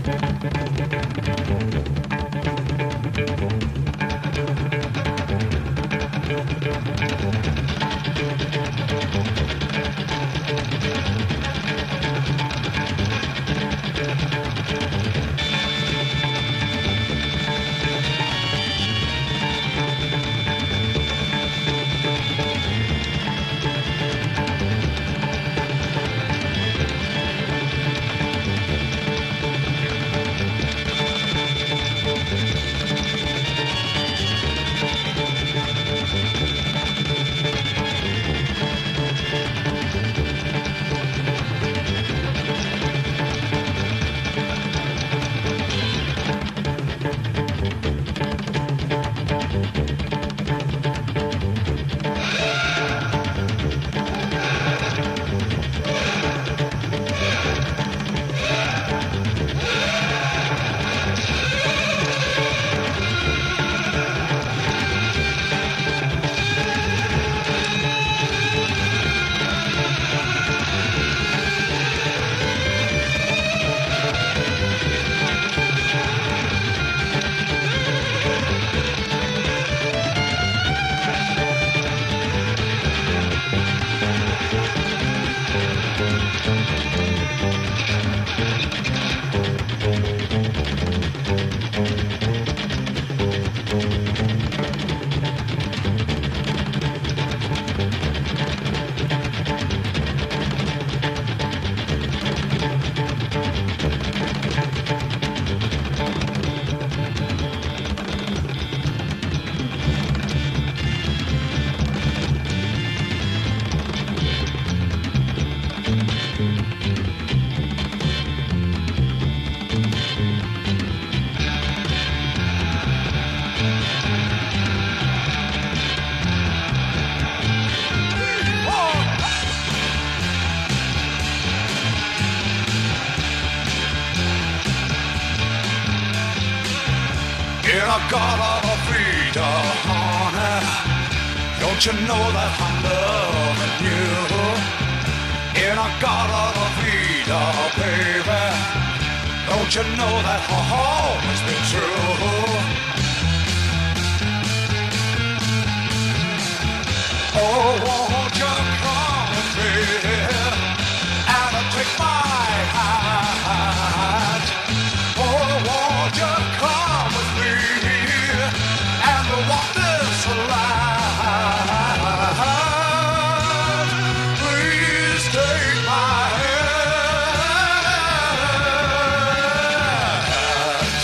Margarita, honey, don't you know that I'm loving you? In a Margarita, baby, don't you know that I've always been true? Oh, won't you come with me and take my hand? Oh, won't you come with me and walk this line? Please take my hand.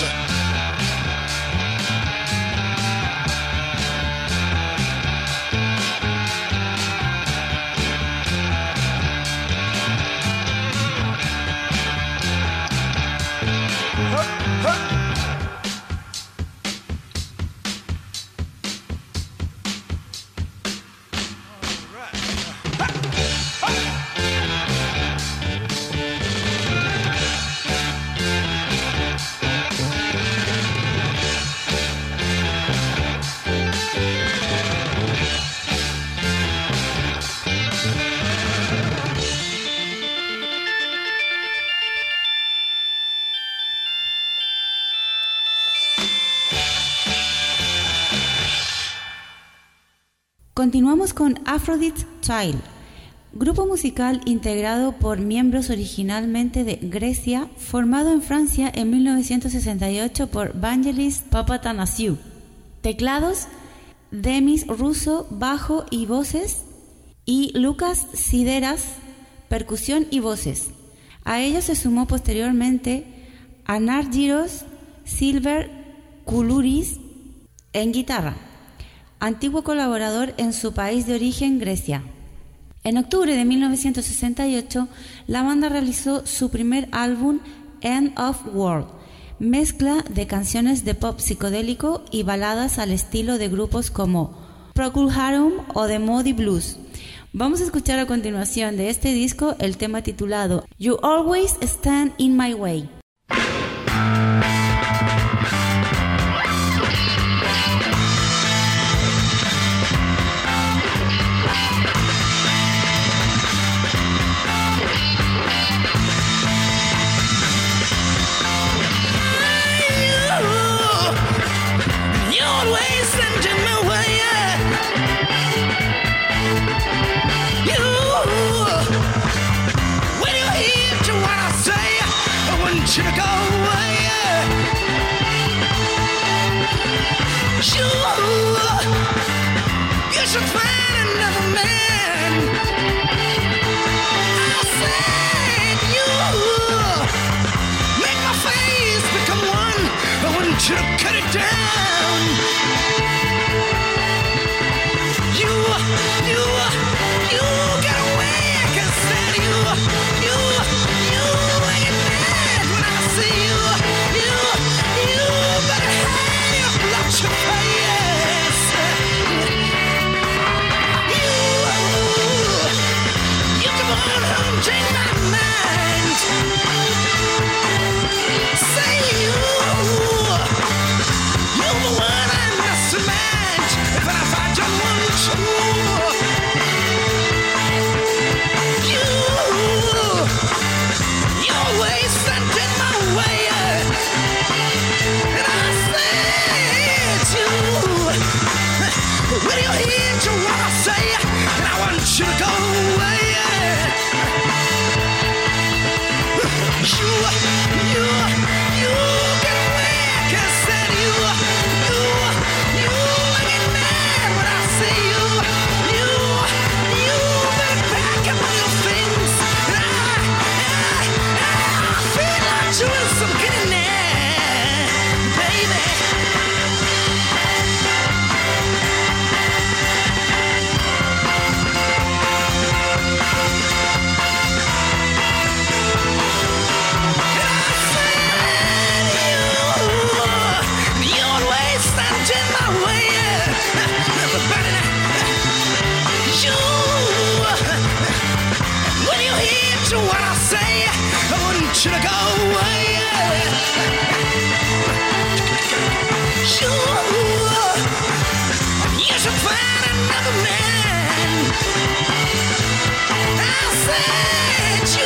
Continuamos con Aphrodite's Child, grupo musical integrado por miembros originalmente de Grecia, formado en Francia en 1968 por Vangelis Papathanassiou. Teclados, Demis Russo, bajo y voces, y Lucas Sideras, percusión y voces. A ellos se sumó posteriormente Anargyros Silver Koulouris en guitarra, antiguo colaborador en su país de origen, Grecia. En octubre de 1968, la banda realizó su primer álbum, End of World, mezcla de canciones de pop psicodélico y baladas al estilo de grupos como Procol Harum o The Moody Blues. Vamos a escuchar a continuación de este disco el tema titulado You Always Stand in My Way. you to go away. You should find another man. I said you make my face become one. I want you to cut it down. You get away. I can stand you make it mad when I see you. You better hide your blush your face. You come on home, change my mind. Say you're the one I must demand. If I don't want you're always standing my way. And I said to will you hear to what I say? And I want you to go away. You get away. I can't stand you get mad when I see you. You better pack up all your things. I feel like doing some getting there, baby. What I say, I want you to go away. You should find another man. I said you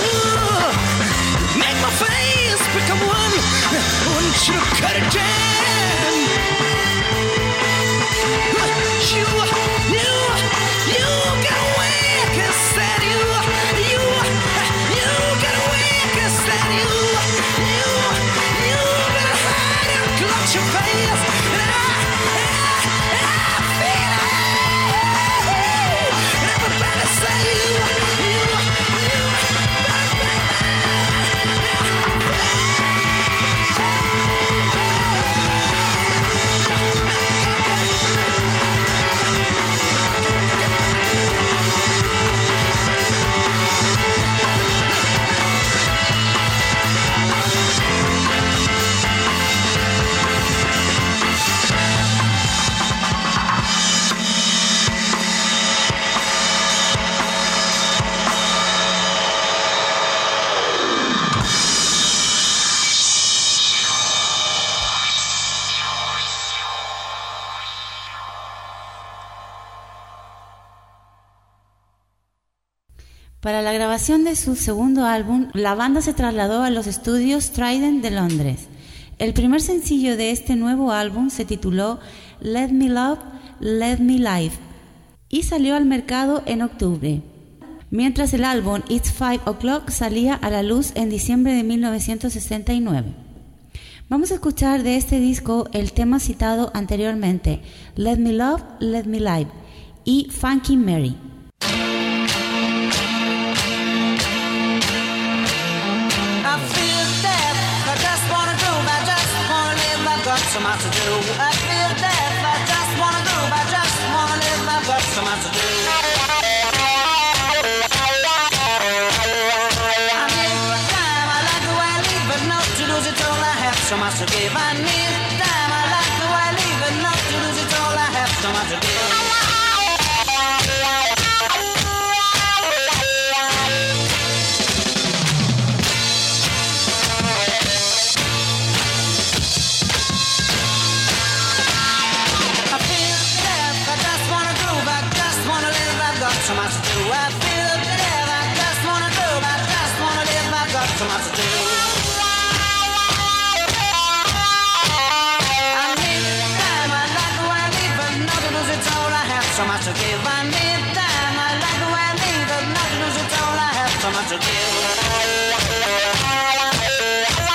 make my face become one. I want you to cut it down. You get away. I can't stand you. You get away. I can't stand you. You better hide and clutch your face. I feel it. Everybody say you Para la grabación de su segundo álbum, la banda se trasladó a los estudios Trident de Londres. El primer sencillo de este nuevo álbum se tituló Let Me Love, Let Me Live y salió al mercado en octubre, mientras el álbum It's 5 O'Clock salía a la luz en diciembre de 1969. Vamos a escuchar de este disco el tema citado anteriormente, Let Me Love, Let Me Live y Funky Mary. So much to do. I feel death. I just wanna groove. I just wanna live. I've got so much to do. I need time. I like the way I leave, but not to lose it all. I have so much to give. I need time. I like the way I leave, but not to lose it all. I have so much to give. So much to do. I feel dead. I just wanna do. I just wanna live. I've got so much to do. I need time. I like the way I leave, but not to lose it all. I have so much to give. I need time. I like the way I leave, but not to lose it all. I have so much to give.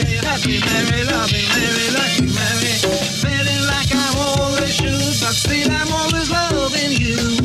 Mary, happy Mary, loving Mary, lucky Mary. Feeling like I always should, but still I'm always loving you.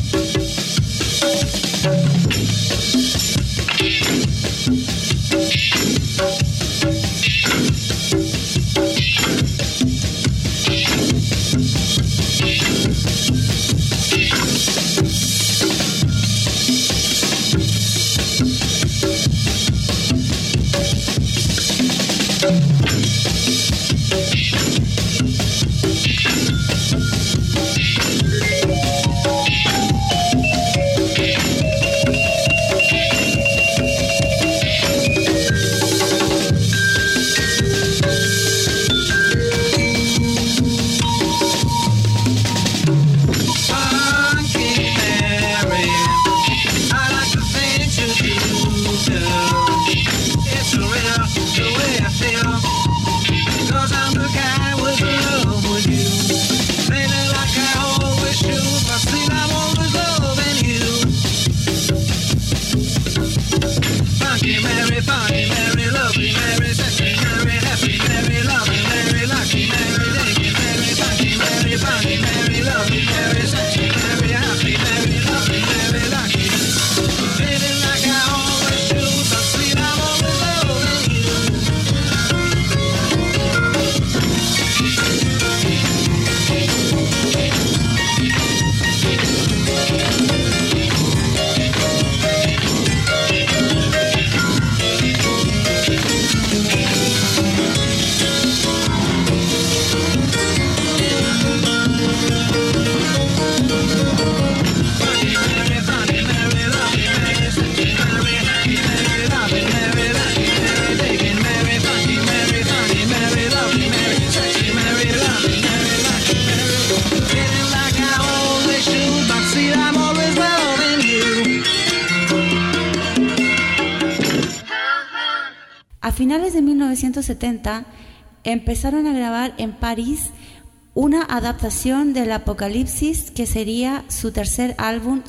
A finales de 1970 empezaron a grabar en París una adaptación del Apocalipsis que sería su tercer álbum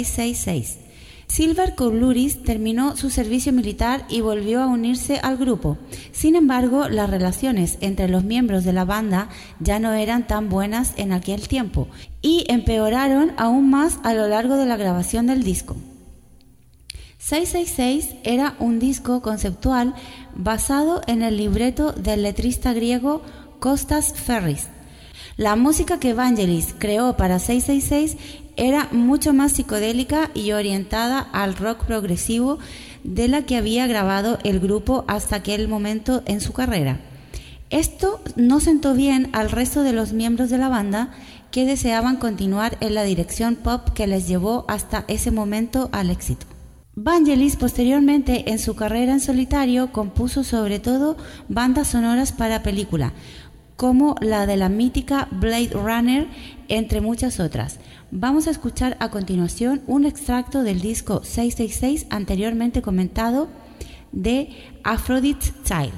666. Silver Koulouris terminó su servicio militar y volvió a unirse al grupo. Sin embargo, las relaciones entre los miembros de la banda ya no eran tan buenas en aquel tiempo y empeoraron aún más a lo largo de la grabación del disco. 666 era un disco conceptual basado en el libreto del letrista griego Kostas Ferris. La música que Vangelis creó para 666 era mucho más psicodélica y orientada al rock progresivo de la que había grabado el grupo hasta aquel momento en su carrera. Esto no sentó bien al resto de los miembros de la banda, que deseaban continuar en la dirección pop que les llevó hasta ese momento al éxito. Vangelis posteriormente en su carrera en solitario compuso sobre todo bandas sonoras para película, como la de la mítica Blade Runner, entre muchas otras. Vamos a escuchar a continuación un extracto del disco 666 anteriormente comentado de Aphrodite's Child.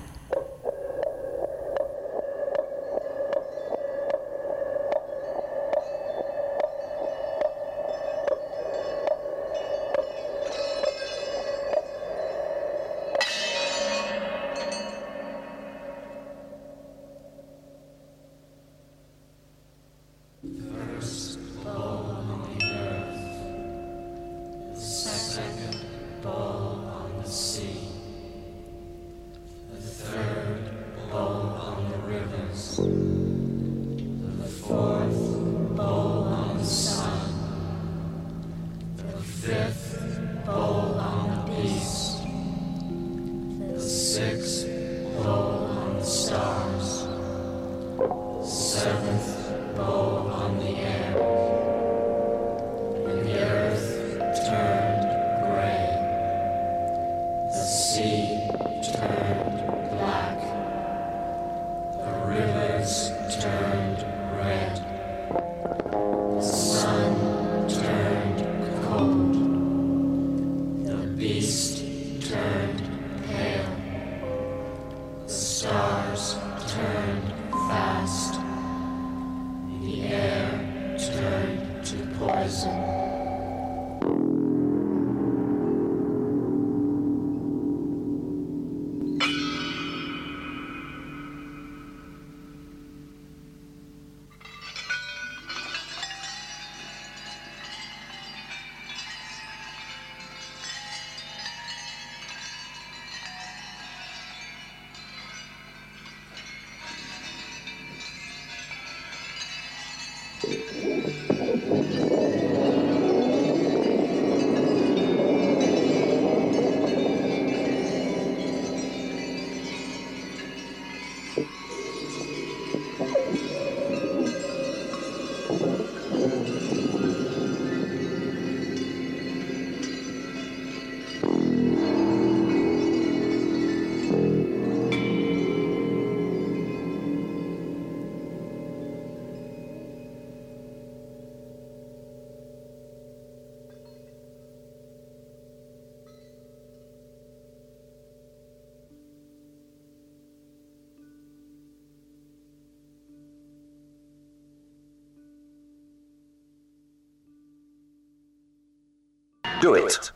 Do it.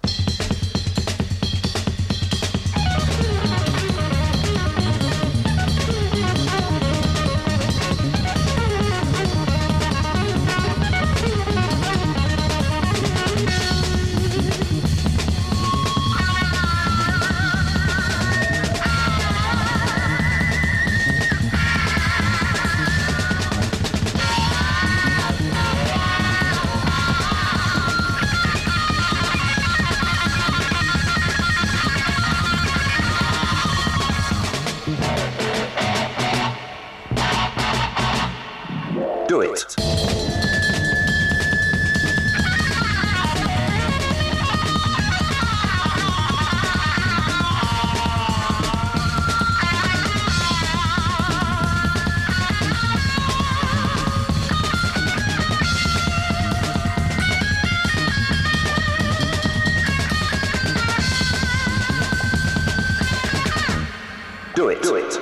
Do it. Do it. Do it.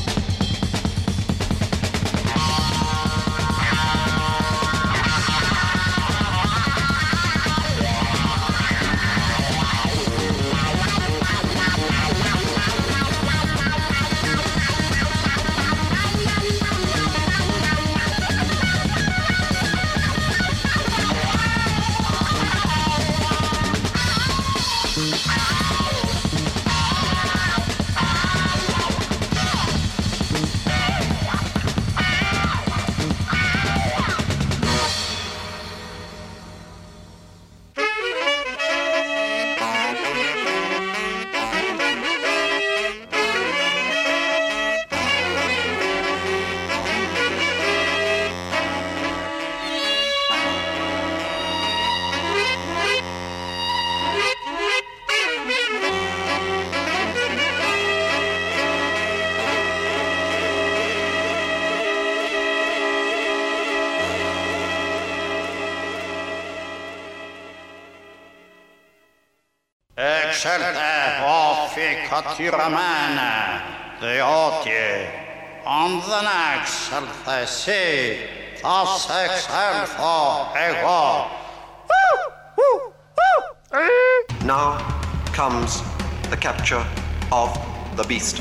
Excelte officatiramana, Theotie, on the next se, thus excelfo ego. Now comes the capture of the beast.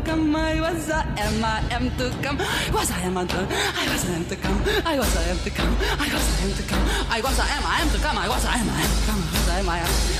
come, I was I am to come, was I am to, I was I am to come, I was I am to come, I was I am to come, I was I am to come, I was I am to come, I am,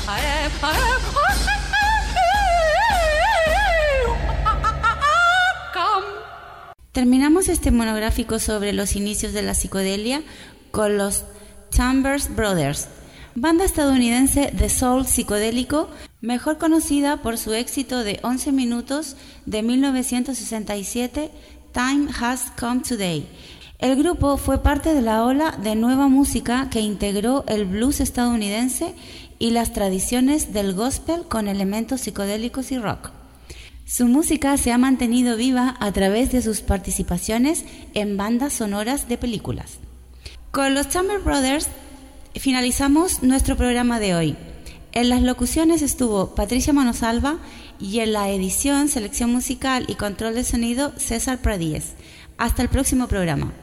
come. Terminamos este monográfico sobre los inicios de la psicodelia con los Chambers Brothers, banda estadounidense de soul psicodélico, mejor conocida por su éxito de 11 minutos de 1967, Time Has Come Today. El grupo fue parte de la ola de nueva música que integró el blues estadounidense y las tradiciones del gospel con elementos psicodélicos y rock. Su música se ha mantenido viva a través de sus participaciones en bandas sonoras de películas. Con los Chambers Brothers finalizamos nuestro programa de hoy. En las locuciones estuvo Patricia Manosalva y en la edición, selección musical y control de sonido César Pradíez. Hasta el próximo programa.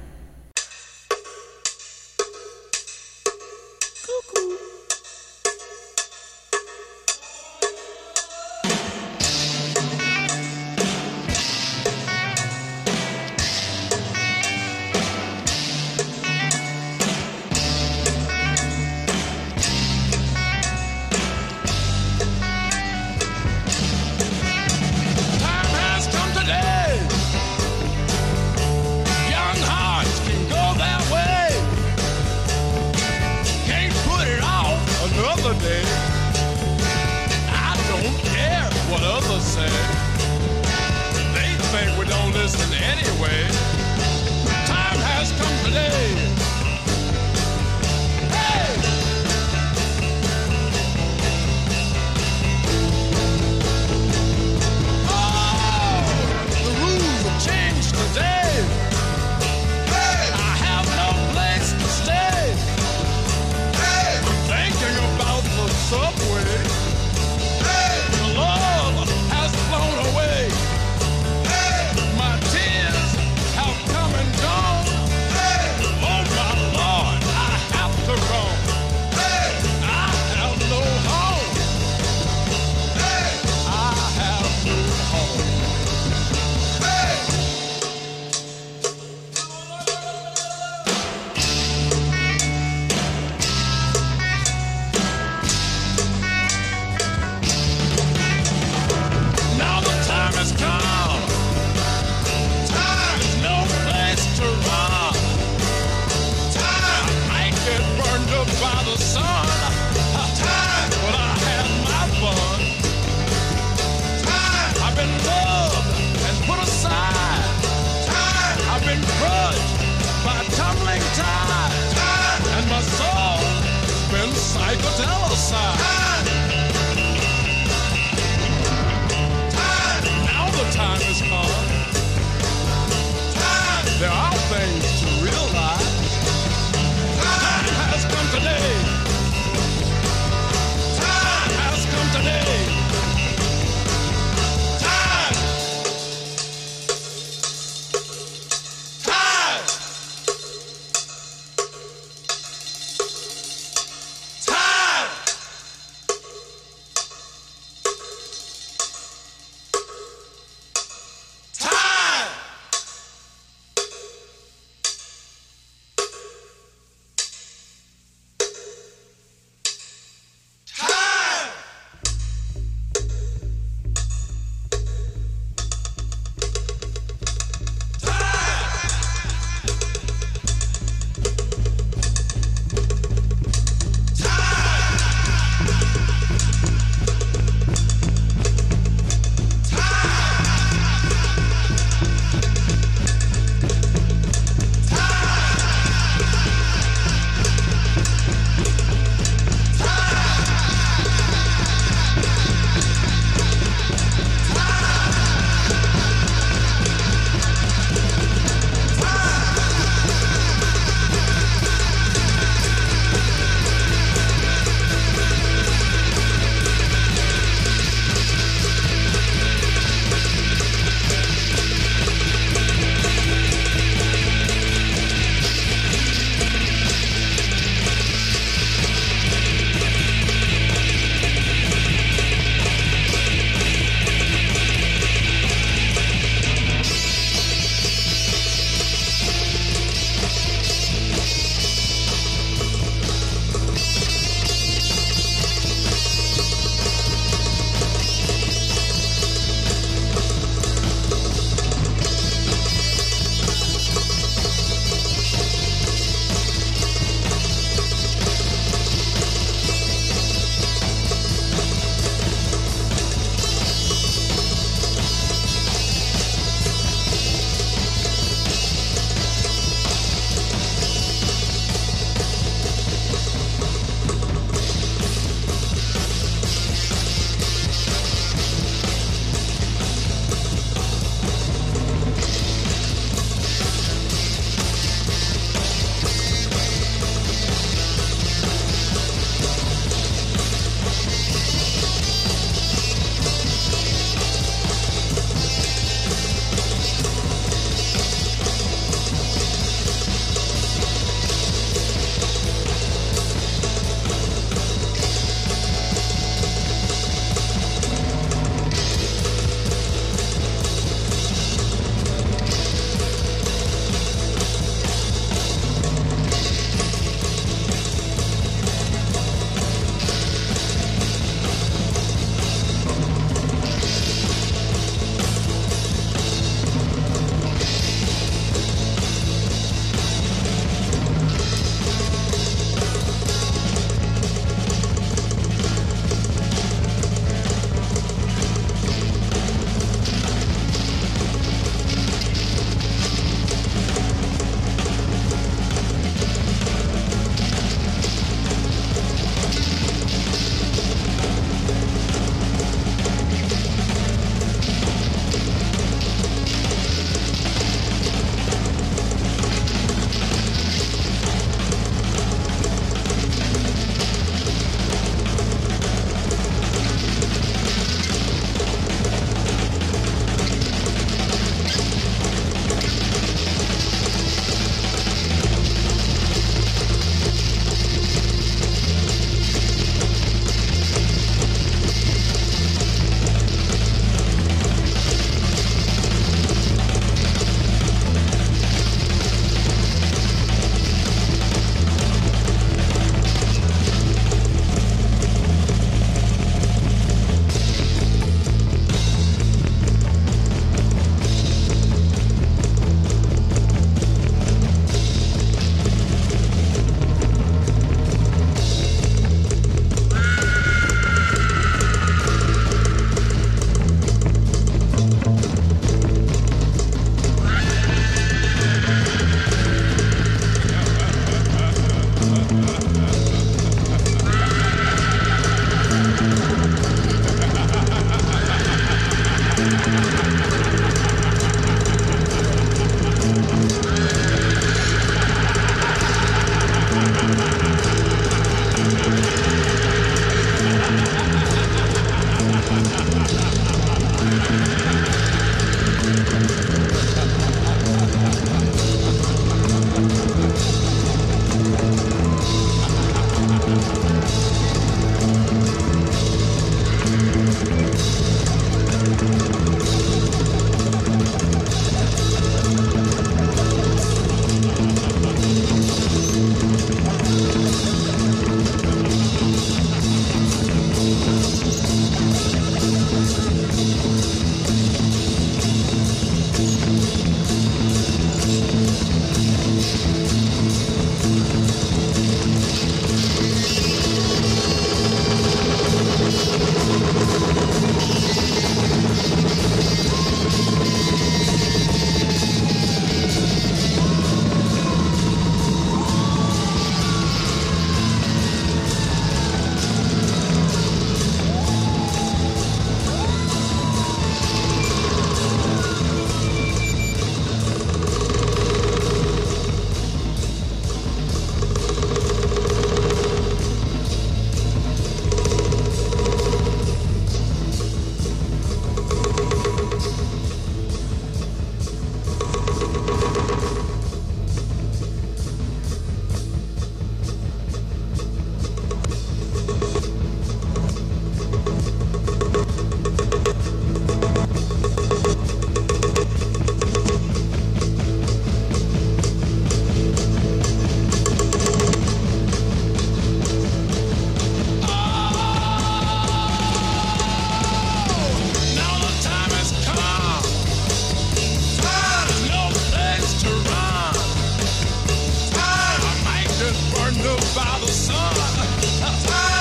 By the sun.